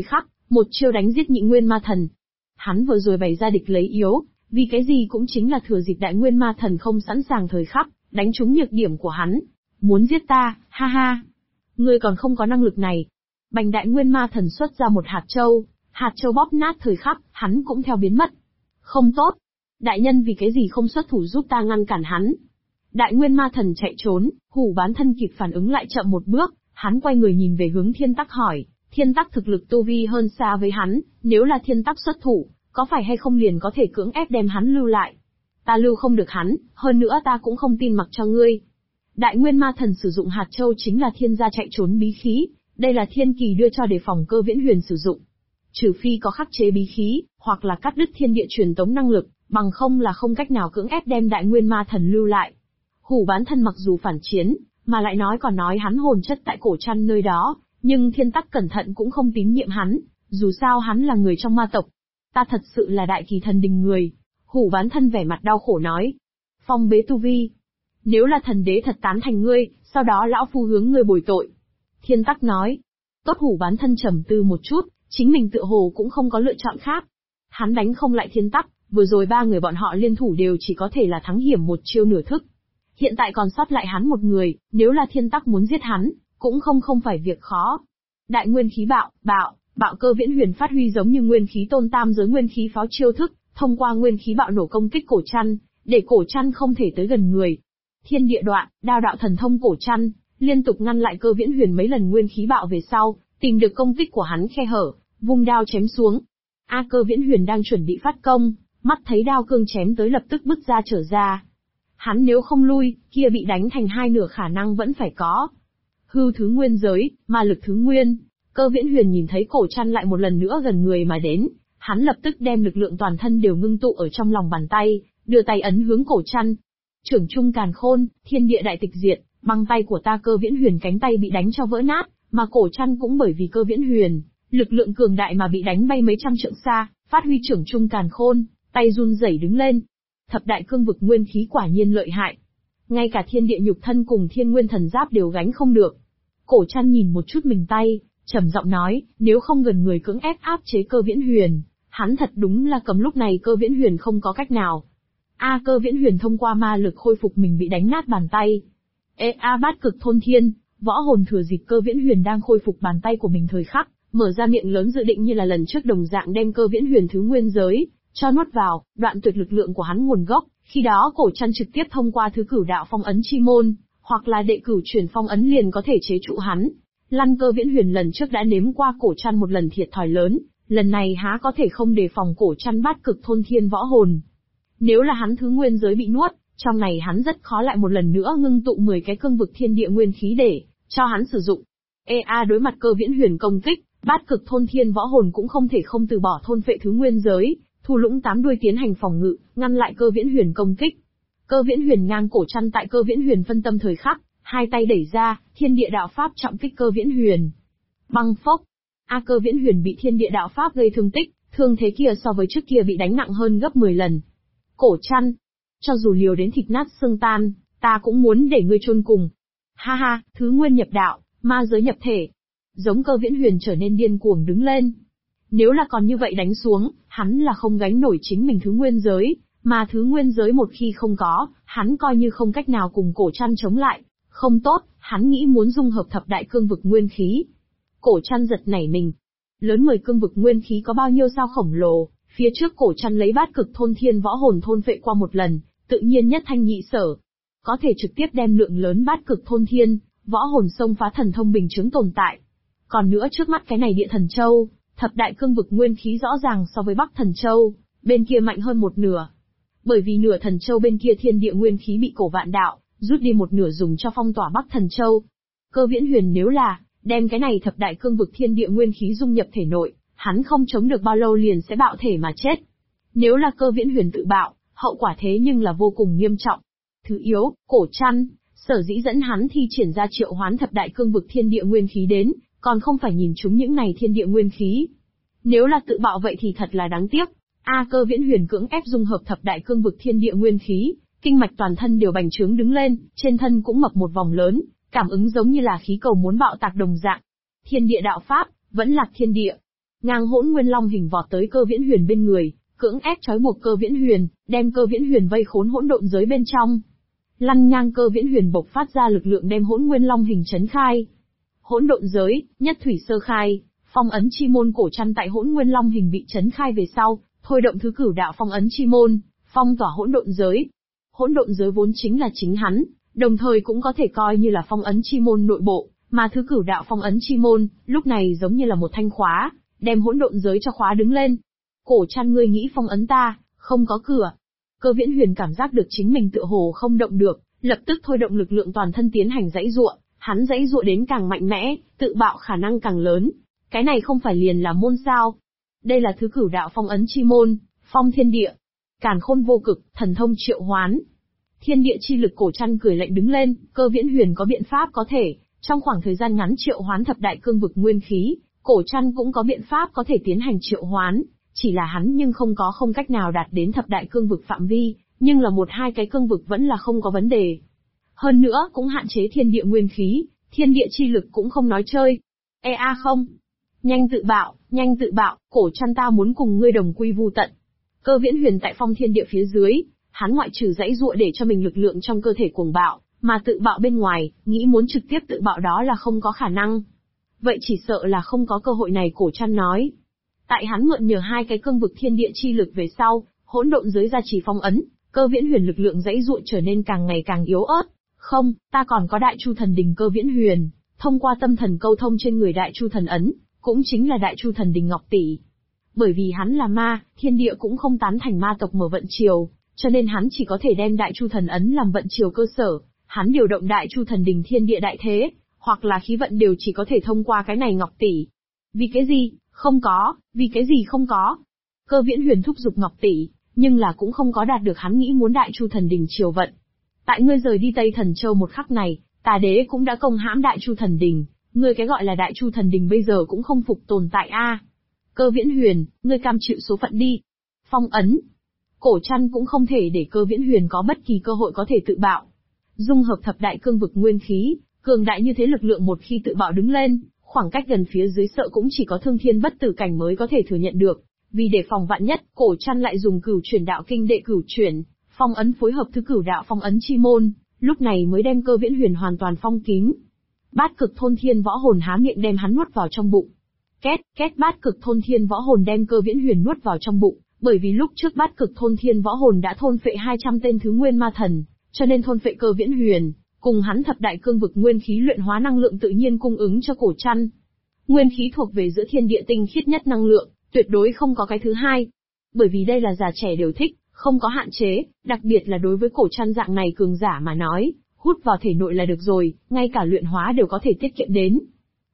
Speaker 1: Một chiêu đánh giết nhị nguyên ma thần. Hắn vừa rồi bày ra địch lấy yếu, vì cái gì cũng chính là thừa dịp đại nguyên ma thần không sẵn sàng thời khắc, đánh trúng nhược điểm của hắn. Muốn giết ta, ha ha. Ngươi còn không có năng lực này. Bành đại nguyên ma thần xuất ra một hạt châu bóp nát thời khắc, hắn cũng theo biến mất. Không tốt. Đại nhân vì cái gì không xuất thủ giúp ta ngăn cản hắn? Đại nguyên ma thần chạy trốn, Hủ Bán Thân kịp phản ứng lại chậm một bước, hắn quay người nhìn về hướng Thiên Tắc hỏi, Thiên Tắc thực lực tu vi hơn xa với hắn, nếu là Thiên Tắc xuất thủ, có phải hay không liền có thể cưỡng ép đem hắn lưu lại? Ta lưu không được hắn, hơn nữa ta cũng không tin mặc cho ngươi. Đại nguyên ma thần sử dụng hạt châu chính là thiên gia chạy trốn bí khí, đây là thiên kỳ đưa cho đề phòng Cơ Viễn Huyền sử dụng. Trừ phi có khắc chế bí khí, hoặc là cắt đứt thiên địa truyền tống năng lực, bằng không là không cách nào cưỡng ép đem đại nguyên ma thần lưu lại. Hủ Bán Thân mặc dù phản chiến, mà lại còn nói hắn hồn chất tại cổ trăn nơi đó, nhưng Thiên Tắc cẩn thận cũng không tín nhiệm hắn, dù sao hắn là người trong ma tộc. Ta thật sự là đại kỳ thần đình người. Hủ Bán Thân vẻ mặt đau khổ nói. Phong bế tu vi. Nếu là thần đế thật tán thành ngươi, sau đó lão phu hướng ngươi bồi tội. Thiên Tắc nói. Tốt. Hủ Bán Thân trầm tư một chút, chính mình tựa hồ cũng không có lựa chọn khác. Hắn đánh không lại Thiên Tắc, vừa rồi ba người bọn họ liên thủ đều chỉ có thể là thắng hiểm một chiêu nửa thức. Hiện tại còn sót lại hắn một người, nếu là Thiên Tắc muốn giết hắn, cũng không phải việc khó. Đại nguyên khí bạo Cơ Viễn Huyền phát huy giống như nguyên khí tôn tam giới nguyên khí pháo chiêu thức, thông qua nguyên khí bạo nổ công kích cổ trăn, để cổ trăn không thể tới gần người. Thiên địa đoạn, đao đạo thần thông cổ trăn, liên tục ngăn lại Cơ Viễn Huyền mấy lần nguyên khí bạo về sau, tìm được công kích của hắn khe hở, vung đao chém xuống. Cơ Viễn Huyền đang chuẩn bị phát công, mắt thấy đao cương chém tới lập tức bứt ra trở ra. Hắn nếu không lui, kia bị đánh thành hai nửa khả năng vẫn phải có. Hư thứ nguyên giới, ma lực thứ nguyên. Cơ Viễn Huyền nhìn thấy cổ trăn lại một lần nữa gần người mà đến, hắn lập tức đem lực lượng toàn thân đều ngưng tụ ở trong lòng bàn tay, đưa tay ấn hướng cổ trăn. Trưởng trung càn khôn, thiên địa đại tịch diệt, băng tay của ta. Cơ Viễn Huyền cánh tay bị đánh cho vỡ nát, mà cổ trăn cũng bởi vì Cơ Viễn Huyền lực lượng cường đại mà bị đánh bay mấy trăm trượng xa, phát huy trưởng trung càn khôn, tay run rẩy đứng lên. Thập đại cương vực nguyên khí quả nhiên lợi hại. Ngay cả thiên địa nhục thân cùng thiên nguyên thần giáp đều gánh không được. Cổ trăn nhìn một chút mình tay, trầm giọng nói, nếu không gần người cưỡng ép áp chế Cơ Viễn Huyền, hắn thật đúng là cầm lúc này Cơ Viễn Huyền không có cách nào. Cơ Viễn Huyền thông qua ma lực khôi phục mình bị đánh nát bàn tay. Bát cực thôn thiên, võ hồn thừa dịp Cơ Viễn Huyền đang khôi phục bàn tay của mình thời khắc, mở ra miệng lớn dự định như là lần trước đồng dạng đem Cơ Viễn Huyền thứ nguyên giới cho nuốt vào, đoạn tuyệt lực lượng của hắn nguồn gốc. Khi đó cổ trăn trực tiếp thông qua thứ cửu đạo phong ấn chi môn, hoặc là đệ cửu chuyển phong ấn liền có thể chế trụ hắn. Lăn Cơ Viễn Huyền lần trước đã nếm qua cổ trăn một lần thiệt thòi lớn, lần này há có thể không đề phòng cổ trăn bát cực thôn thiên võ hồn. Nếu là hắn thứ nguyên giới bị nuốt, trong này hắn rất khó lại một lần nữa ngưng tụ 10 cái cương vực thiên địa nguyên khí để cho hắn sử dụng. Đối mặt Cơ Viễn Huyền công kích, bát cực thôn thiên võ hồn cũng không thể không từ bỏ thôn phệ thứ nguyên giới, thu lũng 8 đuôi tiến hành phòng ngự, ngăn lại Cơ Viễn Huyền công kích. Cơ Viễn Huyền ngang cổ trăn tại Cơ Viễn Huyền phân tâm thời khắc, hai tay đẩy ra, thiên địa đạo pháp trọng kích Cơ Viễn Huyền. Băng phốc. Cơ Viễn Huyền bị thiên địa đạo pháp gây thương tích, thương thế kia so với trước kia bị đánh nặng hơn gấp 10 lần. Cổ trăn, cho dù liều đến thịt nát xương tan, ta cũng muốn để ngươi chôn cùng. Ha ha, thứ nguyên nhập đạo, ma giới nhập thể. Giống Cơ Viễn Huyền trở nên điên cuồng đứng lên. Nếu là còn như vậy đánh xuống, hắn là không gánh nổi chính mình thứ nguyên giới, mà thứ nguyên giới một khi không có, hắn coi như không cách nào cùng cổ trăn chống lại. Không tốt, hắn nghĩ muốn dung hợp thập đại cương vực nguyên khí. Cổ trăn giật nảy mình. Lớn 10 cương vực nguyên khí có bao nhiêu sao khổng lồ, phía trước cổ trăn lấy bát cực thôn thiên võ hồn thôn phệ qua một lần, tự nhiên nhất thanh nhị sở. Có thể trực tiếp đem lượng lớn bát cực thôn thiên, võ hồn xông phá thần thông bình chứng tồn tại. Còn nữa trước mắt cái này địa thần châu, thập đại cương vực nguyên khí rõ ràng so với Bắc Thần Châu, bên kia mạnh hơn một nửa. Bởi vì nửa Thần Châu bên kia thiên địa nguyên khí bị Cổ Vạn Đạo rút đi một nửa dùng cho phong tỏa Bắc Thần Châu. Cơ Viễn Huyền nếu là đem cái này thập đại cương vực thiên địa nguyên khí dung nhập thể nội, hắn không chống được bao lâu liền sẽ bạo thể mà chết. Nếu là Cơ Viễn Huyền tự bạo, hậu quả thế nhưng là vô cùng nghiêm trọng. Thứ yếu, cổ trăn, sở dĩ dẫn hắn thi triển ra triệu hoán thập đại cương vực thiên địa nguyên khí đến, còn không phải nhìn chúng những này thiên địa nguyên khí. Nếu là tự bạo vậy thì thật là đáng tiếc. Cơ Viễn Huyền cưỡng ép dung hợp thập đại cương vực thiên địa nguyên khí, kinh mạch toàn thân đều bành trướng đứng lên, trên thân cũng mập một vòng lớn, cảm ứng giống như là khí cầu muốn bạo tạc đồng dạng. Thiên địa đạo pháp, vẫn lạc thiên địa. Ngang Hỗn Nguyên Long hình vọt tới Cơ Viễn Huyền bên người, cưỡng ép trói buộc Cơ Viễn Huyền, đem Cơ Viễn Huyền vây khốn hỗn độn giới bên trong. Lăn ngang Cơ Viễn Huyền bộc phát ra lực lượng đem Hỗn Nguyên Long hình chấn khai. Hỗn độn giới, nhất thủy sơ khai, phong ấn chi môn cổ trăn tại Hỗn Nguyên Long hình bị chấn khai về sau, thôi động thứ cửu đạo phong ấn chi môn, phong tỏa hỗn độn giới. Hỗn độn giới vốn chính là chính hắn, đồng thời cũng có thể coi như là phong ấn chi môn nội bộ, mà thứ cửu đạo phong ấn chi môn, lúc này giống như là một thanh khóa, đem hỗn độn giới cho khóa đứng lên. Cổ trăn, ngươi nghĩ phong ấn ta, không có cửa. Cơ Viễn Huyền cảm giác được chính mình tựa hồ không động được, lập tức thôi động lực lượng toàn thân tiến hành giãy giụa, hắn giãy giụa đến càng mạnh mẽ, tự bạo khả năng càng lớn. Cái này không phải liền là môn sao? Đây là thứ cửu đạo phong ấn chi môn, phong thiên địa, càn khôn vô cực, thần thông triệu hoán. Thiên địa chi lực, cổ trăn cười lạnh đứng lên, Cơ Viễn Huyền có biện pháp có thể, trong khoảng thời gian ngắn triệu hoán thập đại cương vực nguyên khí, cổ trăn cũng có biện pháp có thể tiến hành triệu hoán, chỉ là hắn nhưng không cách nào đạt đến thập đại cương vực phạm vi, nhưng là một hai cái cương vực vẫn là không có vấn đề. Hơn nữa cũng hạn chế thiên địa nguyên khí, thiên địa chi lực cũng không nói chơi. Không. Nhanh tự bạo, cổ trăn, ta muốn cùng ngươi đồng quy vu tận. Cơ Viễn Huyền tại phong thiên địa phía dưới, hắn ngoại trừ giãy giụa để cho mình lực lượng trong cơ thể cuồng bạo, mà tự bạo bên ngoài, nghĩ muốn trực tiếp tự bạo đó là không có khả năng. Vậy chỉ sợ là không có cơ hội này, cổ trăn nói. Tại hắn mượn nhờ hai cái cương vực thiên địa chi lực về sau, hỗn độn giới gia trì phong ấn, Cơ Viễn Huyền lực lượng giãy giụa trở nên càng ngày càng yếu ớt. Không, ta còn có Đại Chu Thần Đình. Cơ Viễn Huyền thông qua tâm thần câu thông trên người Đại Chu Thần ấn, cũng chính là Đại Chu Thần Đình Ngọc tỷ. Bởi vì hắn là ma, thiên địa cũng không tán thành ma tộc mở vận triều, cho nên hắn chỉ có thể đem Đại Chu Thần ấn làm vận triều cơ sở, hắn điều động Đại Chu Thần Đình thiên địa đại thế, hoặc là khí vận đều chỉ có thể thông qua cái này Ngọc tỷ. Vì cái gì? Vì cái gì không có? Cơ Viễn Huyền thúc giục Ngọc tỷ, nhưng là cũng không có đạt được hắn nghĩ muốn Đại Chu Thần Đình triều vận. Tại ngươi rời đi Tây Thần Châu một khắc này, Tà Đế cũng đã công hãm Đại Chu Thần Đình, ngươi cái gọi là Đại Chu Thần Đình bây giờ cũng không phục tồn tại a. Cơ Viễn Huyền, ngươi cam chịu số phận đi. Phong ấn. Cổ trăn cũng không thể để Cơ Viễn Huyền có bất kỳ cơ hội có thể tự bạo. Dung hợp thập đại cương vực nguyên khí, cường đại như thế lực lượng một khi tự bạo đứng lên, khoảng cách gần phía dưới sợ cũng chỉ có thương thiên bất tử cảnh mới có thể thừa nhận được. Vì để phòng vạn nhất, cổ trăn lại dùng cửu chuyển đạo kinh đệ cửu chuyển, phong ấn phối hợp thứ cửu đạo phong ấn chi môn, lúc này mới đem Cơ Viễn Huyền hoàn toàn phong kín. Bát cực thôn thiên võ hồn há miệng đem hắn nuốt vào trong bụng. Két, bát cực thôn thiên võ hồn đem Cơ Viễn Huyền nuốt vào trong bụng, bởi vì lúc trước bát cực thôn thiên võ hồn đã thôn phệ 200 tên thứ nguyên ma thần, cho nên thôn phệ Cơ Viễn Huyền, cùng hắn thập đại cương vực nguyên khí luyện hóa năng lượng tự nhiên cung ứng cho cổ trăn. Nguyên khí thuộc về giữa thiên địa tinh khiết nhất năng lượng, tuyệt đối không có cái thứ hai. Bởi vì đây là già trẻ đều thích, không có hạn chế, đặc biệt là đối với cổ trăn dạng này cường giả mà nói, hút vào thể nội là được rồi, ngay cả luyện hóa đều có thể tiết kiệm đến.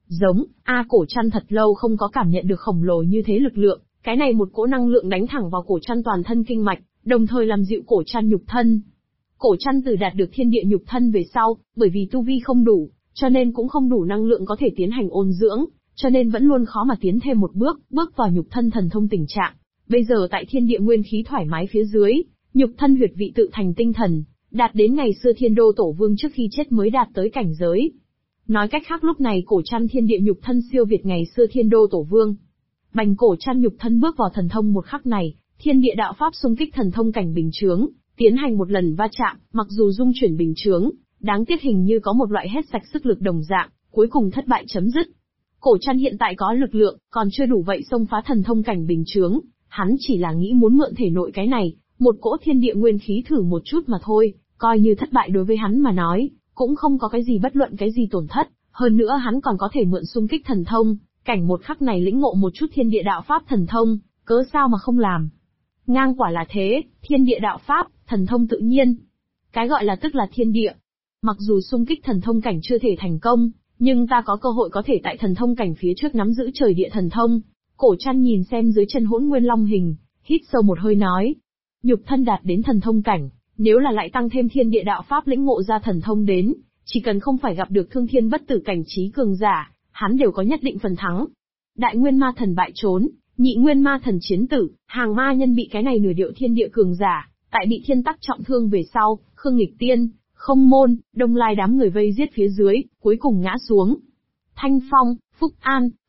Speaker 1: Cổ trăn thật lâu không có cảm nhận được khổng lồ như thế lực lượng, cái này một cỗ năng lượng đánh thẳng vào cổ trăn toàn thân kinh mạch, đồng thời làm dịu cổ trăn nhục thân. Cổ trăn từ đạt được thiên địa nhục thân về sau, bởi vì tu vi không đủ, cho nên cũng không đủ năng lượng có thể tiến hành ôn dưỡng, cho nên vẫn luôn khó mà tiến thêm một bước vào nhục thân thần thông tình trạng. Bây giờ tại thiên địa nguyên khí thoải mái phía dưới, nhục thân huyệt vị tự thành tinh thần, đạt đến ngày xưa Thiên Đô Tổ Vương trước khi chết mới đạt tới cảnh giới. Nói cách khác lúc này cổ trăn thiên địa nhục thân siêu việt ngày xưa Thiên Đô Tổ Vương. Bành cổ trăn nhục thân bước vào thần thông một khắc này, thiên địa đạo pháp xung kích thần thông cảnh bình chướng, tiến hành một lần va chạm, mặc dù dung chuyển bình chướng, đáng tiếc hình như có một loại hết sạch sức lực đồng dạng, cuối cùng thất bại chấm dứt. Cổ trăn hiện tại có lực lượng, còn chưa đủ vậy xông phá thần thông cảnh bình chướng, hắn chỉ là nghĩ muốn mượn thể nội cái này, một cỗ thiên địa nguyên khí thử một chút mà thôi, coi như thất bại đối với hắn mà nói, cũng không có cái gì bất luận cái gì tổn thất, hơn nữa hắn còn có thể mượn xung kích thần thông, cảnh một khắc này lĩnh ngộ một chút thiên địa đạo pháp thần thông, cớ sao mà không làm. Ngang quả là thế, thiên địa đạo pháp, thần thông tự nhiên. Cái gọi là tức là thiên địa. Mặc dù xung kích thần thông cảnh chưa thể thành công, nhưng ta có cơ hội có thể tại thần thông cảnh phía trước nắm giữ trời địa thần thông. Cổ trăn nhìn xem dưới chân Hỗn Nguyên Long hình, hít sâu một hơi nói. Nhục thân đạt đến thần thông cảnh, nếu là lại tăng thêm thiên địa đạo pháp lĩnh ngộ ra thần thông đến, chỉ cần không phải gặp được thương thiên bất tử cảnh trí cường giả, hắn đều có nhất định phần thắng. Đại nguyên ma thần bại trốn, nhị nguyên ma thần chiến tử, hàng ma nhân bị cái này nửa điệu thiên địa cường giả, tại bị thiên tắc trọng thương về sau, Khương Nghịch Tiên, Không Môn, Đông Lai đám người vây giết phía dưới, cuối cùng ngã xuống. Thanh Phong, Phúc An,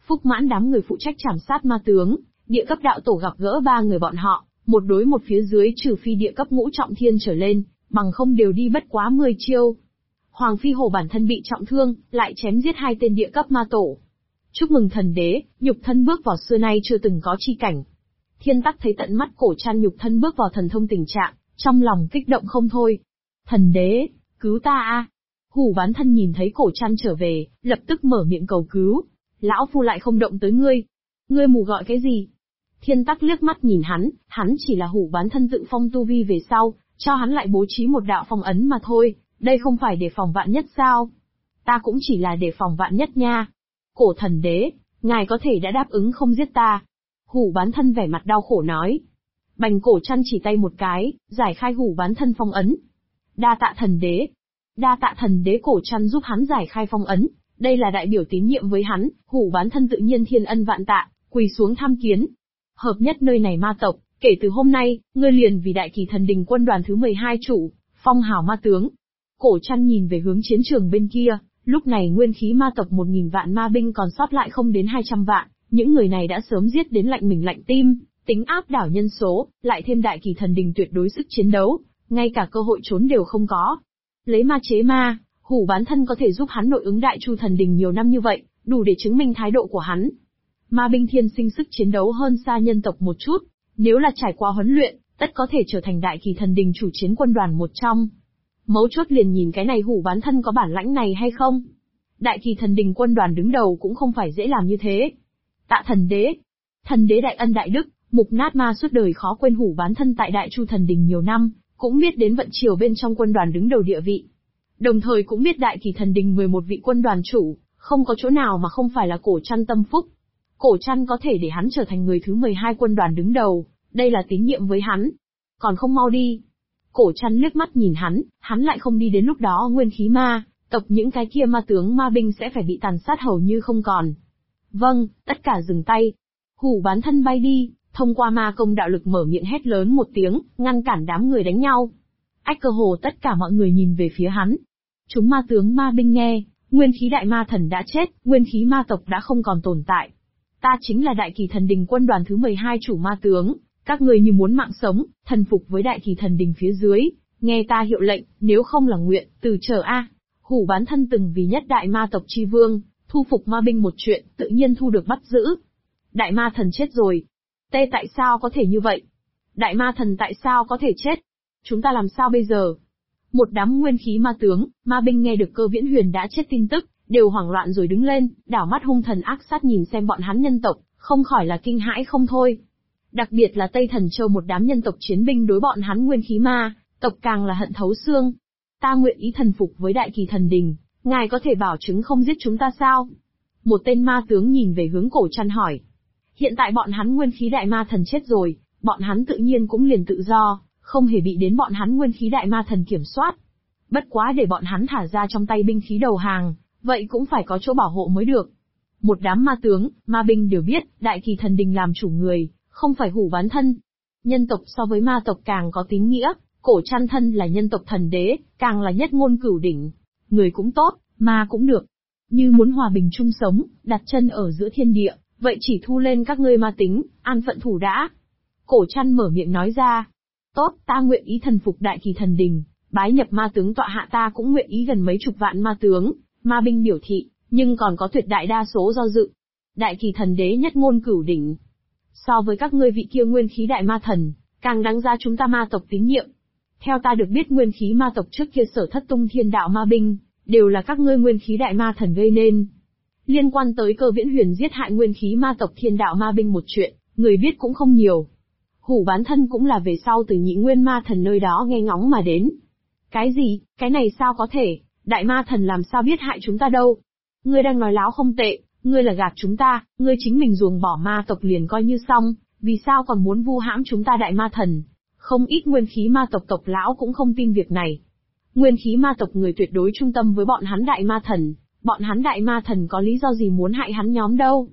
Speaker 1: Phúc Mãn đám người phụ trách trảm sát ma tướng, địa cấp đạo tổ gặp gỡ ba người bọn họ, một đối một phía dưới trừ phi địa cấp ngũ trọng thiên trở lên, bằng không đều đi bất quá 10 chiêu. Hoàng Phi Hổ bản thân bị trọng thương, lại chém giết 2 tên địa cấp ma tổ. Chúc mừng thần đế, nhục thân bước vào xưa nay chưa từng có chi cảnh. Thiên Tắc thấy tận mắt Cổ Trăn nhục thân bước vào thần thông tình trạng, trong lòng kích động không thôi. Thần đế, cứu ta a! Hủ Bán Thân nhìn thấy Cổ Trăn trở về, lập tức mở miệng cầu cứu. Lão phu lại không động tới ngươi. Ngươi mù gọi cái gì? Thiên Tắc liếc mắt nhìn hắn chỉ là Hủ Bán Thân tự phong tu vi về sau, cho hắn lại bố trí một đạo phong ấn mà thôi, đây không phải để phòng vạn nhất sao? Ta cũng chỉ là để phòng vạn nhất nha. Cổ thần đế, ngài có thể đã đáp ứng không giết ta. Hủ Bán Thân vẻ mặt đau khổ nói. Bành Cổ Trăn chỉ tay một cái, giải khai Hủ Bán Thân phong ấn. Đa tạ thần đế. Đa tạ thần đế. Cổ Trăn giúp hắn giải khai phong ấn, đây là đại biểu tín nhiệm với hắn, Hủ Bán Thân tự nhiên thiên ân vạn tạ, quỳ xuống tham kiến. Hợp nhất nơi này ma tộc, kể từ hôm nay, ngươi liền vì Đại Kỳ Thần Đình quân đoàn thứ 12 chủ, phong hào ma tướng. Cổ Trăn nhìn về hướng chiến trường bên kia, lúc này nguyên khí ma tộc 1000 vạn ma binh còn sót lại không đến 200 vạn, những người này đã sớm giết đến lạnh mình lạnh tim, tính áp đảo nhân số, lại thêm Đại Kỳ Thần Đình tuyệt đối sức chiến đấu, ngay cả cơ hội trốn đều không có. Lấy ma chế ma, Hủ Bán Thân có thể giúp hắn nội ứng Đại Chu Thần Đình nhiều năm như vậy, đủ để chứng minh thái độ của hắn. Ma binh thiên sinh sức chiến đấu hơn xa nhân tộc một chút, nếu là trải qua huấn luyện, tất có thể trở thành Đại Kỳ Thần Đình chủ chiến quân đoàn một trong. Mấu chốt liền nhìn cái này Hủ Bán Thân có bản lãnh này hay không. Đại Kỳ Thần Đình quân đoàn đứng đầu cũng không phải dễ làm như thế. Tạ thần đế. Thần đế đại ân đại đức, Mục Nát Ma suốt đời khó quên Hủ Bán Thân tại Đại Chu Thần Đình nhiều năm, cũng biết đến vận chiều bên trong quân đoàn đứng đầu địa vị. Đồng thời cũng biết Đại Kỳ Thần Đình 11 vị quân đoàn chủ, không có chỗ nào mà không phải là Cổ Trăn tâm phúc. Cổ Trăn có thể để hắn trở thành người thứ 12 quân đoàn đứng đầu, đây là tín nhiệm với hắn. Còn không mau đi. Cổ Trăn liếc mắt nhìn hắn lại không đi đến lúc đó nguyên khí ma, tộc những cái kia ma tướng ma binh sẽ phải bị tàn sát hầu như không còn. Vâng, tất cả dừng tay. Hủ Bán Thân bay đi, thông qua ma công đạo lực mở miệng hét lớn một tiếng, ngăn cản đám người đánh nhau. Ách cơ hồ tất cả mọi người nhìn về phía hắn. Chúng ma tướng ma binh nghe, nguyên khí đại ma thần đã chết, nguyên khí ma tộc đã không còn tồn tại. Ta chính là Đại Kỳ Thần Đình quân đoàn thứ 12 chủ ma tướng, các người như muốn mạng sống, thần phục với Đại Kỳ Thần Đình phía dưới, nghe ta hiệu lệnh, nếu không là nguyện, từ chờ a. Hủ Bán Thân từng vì nhất đại ma tộc chi vương, thu phục ma binh một chuyện, tự nhiên thu được bắt giữ. Đại ma thần chết rồi. Tê tại sao có thể như vậy? Đại ma thần tại sao có thể chết? Chúng ta làm sao bây giờ? Một đám nguyên khí ma tướng, ma binh nghe được Cơ Viễn Huyền đã chết tin tức, đều hoảng loạn rồi đứng lên, đảo mắt hung thần ác sát nhìn xem bọn hắn nhân tộc, không khỏi là kinh hãi không thôi. Đặc biệt là Tây Thần Châu một đám nhân tộc chiến binh đối bọn hắn nguyên khí ma, tộc càng là hận thấu xương. Ta nguyện ý thần phục với Đại Kỳ Thần Đình, ngài có thể bảo chứng không giết chúng ta sao? Một tên ma tướng nhìn về hướng Cổ Trăn hỏi. Hiện tại bọn hắn nguyên khí đại ma thần chết rồi, bọn hắn tự nhiên cũng liền tự do, không hề bị đến bọn hắn nguyên khí đại ma thần kiểm soát. Bất quá để bọn hắn thả ra trong tay binh khí đầu hàng, vậy cũng phải có chỗ bảo hộ mới được. Một đám ma tướng, ma binh đều biết, Đại Kỳ Thần Đình làm chủ người, không phải Hủ Bán Thân. Nhân tộc so với ma tộc càng có tín nghĩa, Cổ Trăn thân là nhân tộc thần đế, càng là nhất ngôn cửu đỉnh. Người cũng tốt, ma cũng được. Như muốn hòa bình chung sống, đặt chân ở giữa thiên địa, vậy chỉ thu lên các ngươi ma tính, an phận thủ đã. Cổ Trăn mở miệng nói ra. Tốt, ta nguyện ý thần phục Đại Kỳ Thần Đình, bái nhập ma tướng tọa hạ. Ta cũng nguyện ý gần mấy chục vạn ma tướng, ma binh biểu thị, nhưng còn có tuyệt đại đa số do dự. Đại Kỳ Thần Đế nhất ngôn cửu đỉnh. So với các ngươi vị kia nguyên khí đại ma thần, càng đáng ra chúng ta ma tộc tín nhiệm. Theo ta được biết nguyên khí ma tộc trước kia sở thất tung thiên đạo ma binh, đều là các ngươi nguyên khí đại ma thần gây nên. Liên quan tới Cơ Viễn Huyền giết hại nguyên khí ma tộc thiên đạo ma binh một chuyện, người biết cũng không nhiều. Hủ Bán Thân cũng là về sau từ Nhị Nguyên ma thần nơi đó nghe ngóng mà đến. Cái gì, cái này sao có thể, đại ma thần làm sao biết hại chúng ta đâu? Ngươi đang nói láo không tệ, ngươi là gạt chúng ta, ngươi chính mình ruồng bỏ ma tộc liền coi như xong, vì sao còn muốn vu hãm chúng ta đại ma thần? Không ít nguyên khí ma tộc tộc lão cũng không tin việc này. Nguyên khí ma tộc người tuyệt đối trung tâm với bọn hắn đại ma thần, bọn hắn đại ma thần có lý do gì muốn hại hắn nhóm đâu?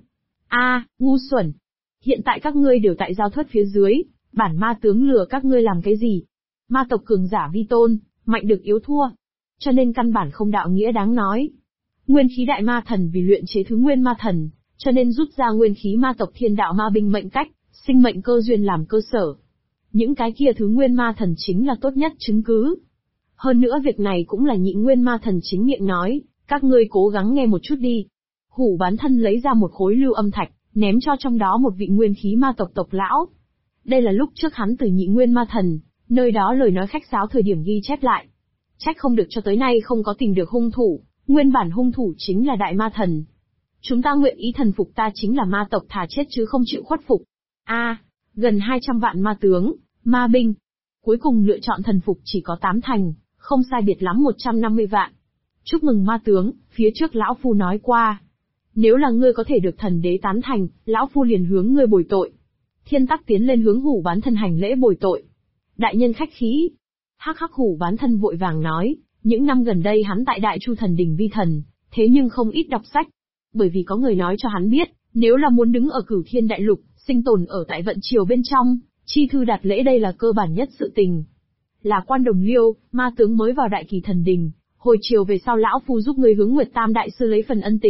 Speaker 1: Ngu xuẩn! Hiện tại các ngươi đều tại giao thất phía dưới, bản ma tướng lừa các ngươi làm cái gì? Ma tộc cường giả vi tôn, mạnh được yếu thua. Cho nên căn bản không đạo nghĩa đáng nói. Nguyên khí đại ma thần vì luyện chế thứ nguyên ma thần, cho nên rút ra nguyên khí ma tộc thiên đạo ma binh mệnh cách, sinh mệnh cơ duyên làm cơ sở. Những cái kia thứ nguyên ma thần chính là tốt nhất chứng cứ. Hơn nữa việc này cũng là Nhị Nguyên Ma Thần chính miệng nói, các ngươi cố gắng nghe một chút đi. Hủ Bán Thân lấy ra một khối lưu âm thạch, ném cho trong đó một vị nguyên khí ma tộc tộc lão. Đây là lúc trước hắn từ Nhị Nguyên Ma Thần, nơi đó lời nói khách sáo thời điểm ghi chép lại. Trách không được cho tới nay không có tìm được hung thủ, nguyên bản hung thủ chính là Đại Ma Thần. Chúng ta nguyện ý thần phục ta chính là ma tộc thà chết chứ không chịu khuất phục. Gần 200 vạn ma tướng, ma binh. Cuối cùng lựa chọn thần phục chỉ có 8 thành, không sai biệt lắm 150 vạn. Chúc mừng ma tướng, phía trước lão phu nói qua. Nếu là ngươi có thể được thần đế tán thành, lão phu liền hướng ngươi bồi tội. Thiên Tắc tiến lên hướng Hủ Bán Thân hành lễ bồi tội. Đại nhân khách khí. Hắc Hắc Hủ Bán Thân vội vàng nói, những năm gần đây hắn tại Đại Chu Thần Đình vi thần, thế nhưng không ít đọc sách. Bởi vì có người nói cho hắn biết, nếu là muốn đứng ở Cửu Thiên Đại Lục, sinh tồn ở tại vận triều bên trong, chi thư đạt lễ đây là cơ bản nhất sự tình. Là quan đồng liêu, ma tướng mới vào Đại Kỳ Thần Đình, hồi chiều về sau lão phu giúp ngươi hướng Nguyệt Tam Đại Sư lấy phần ân tình.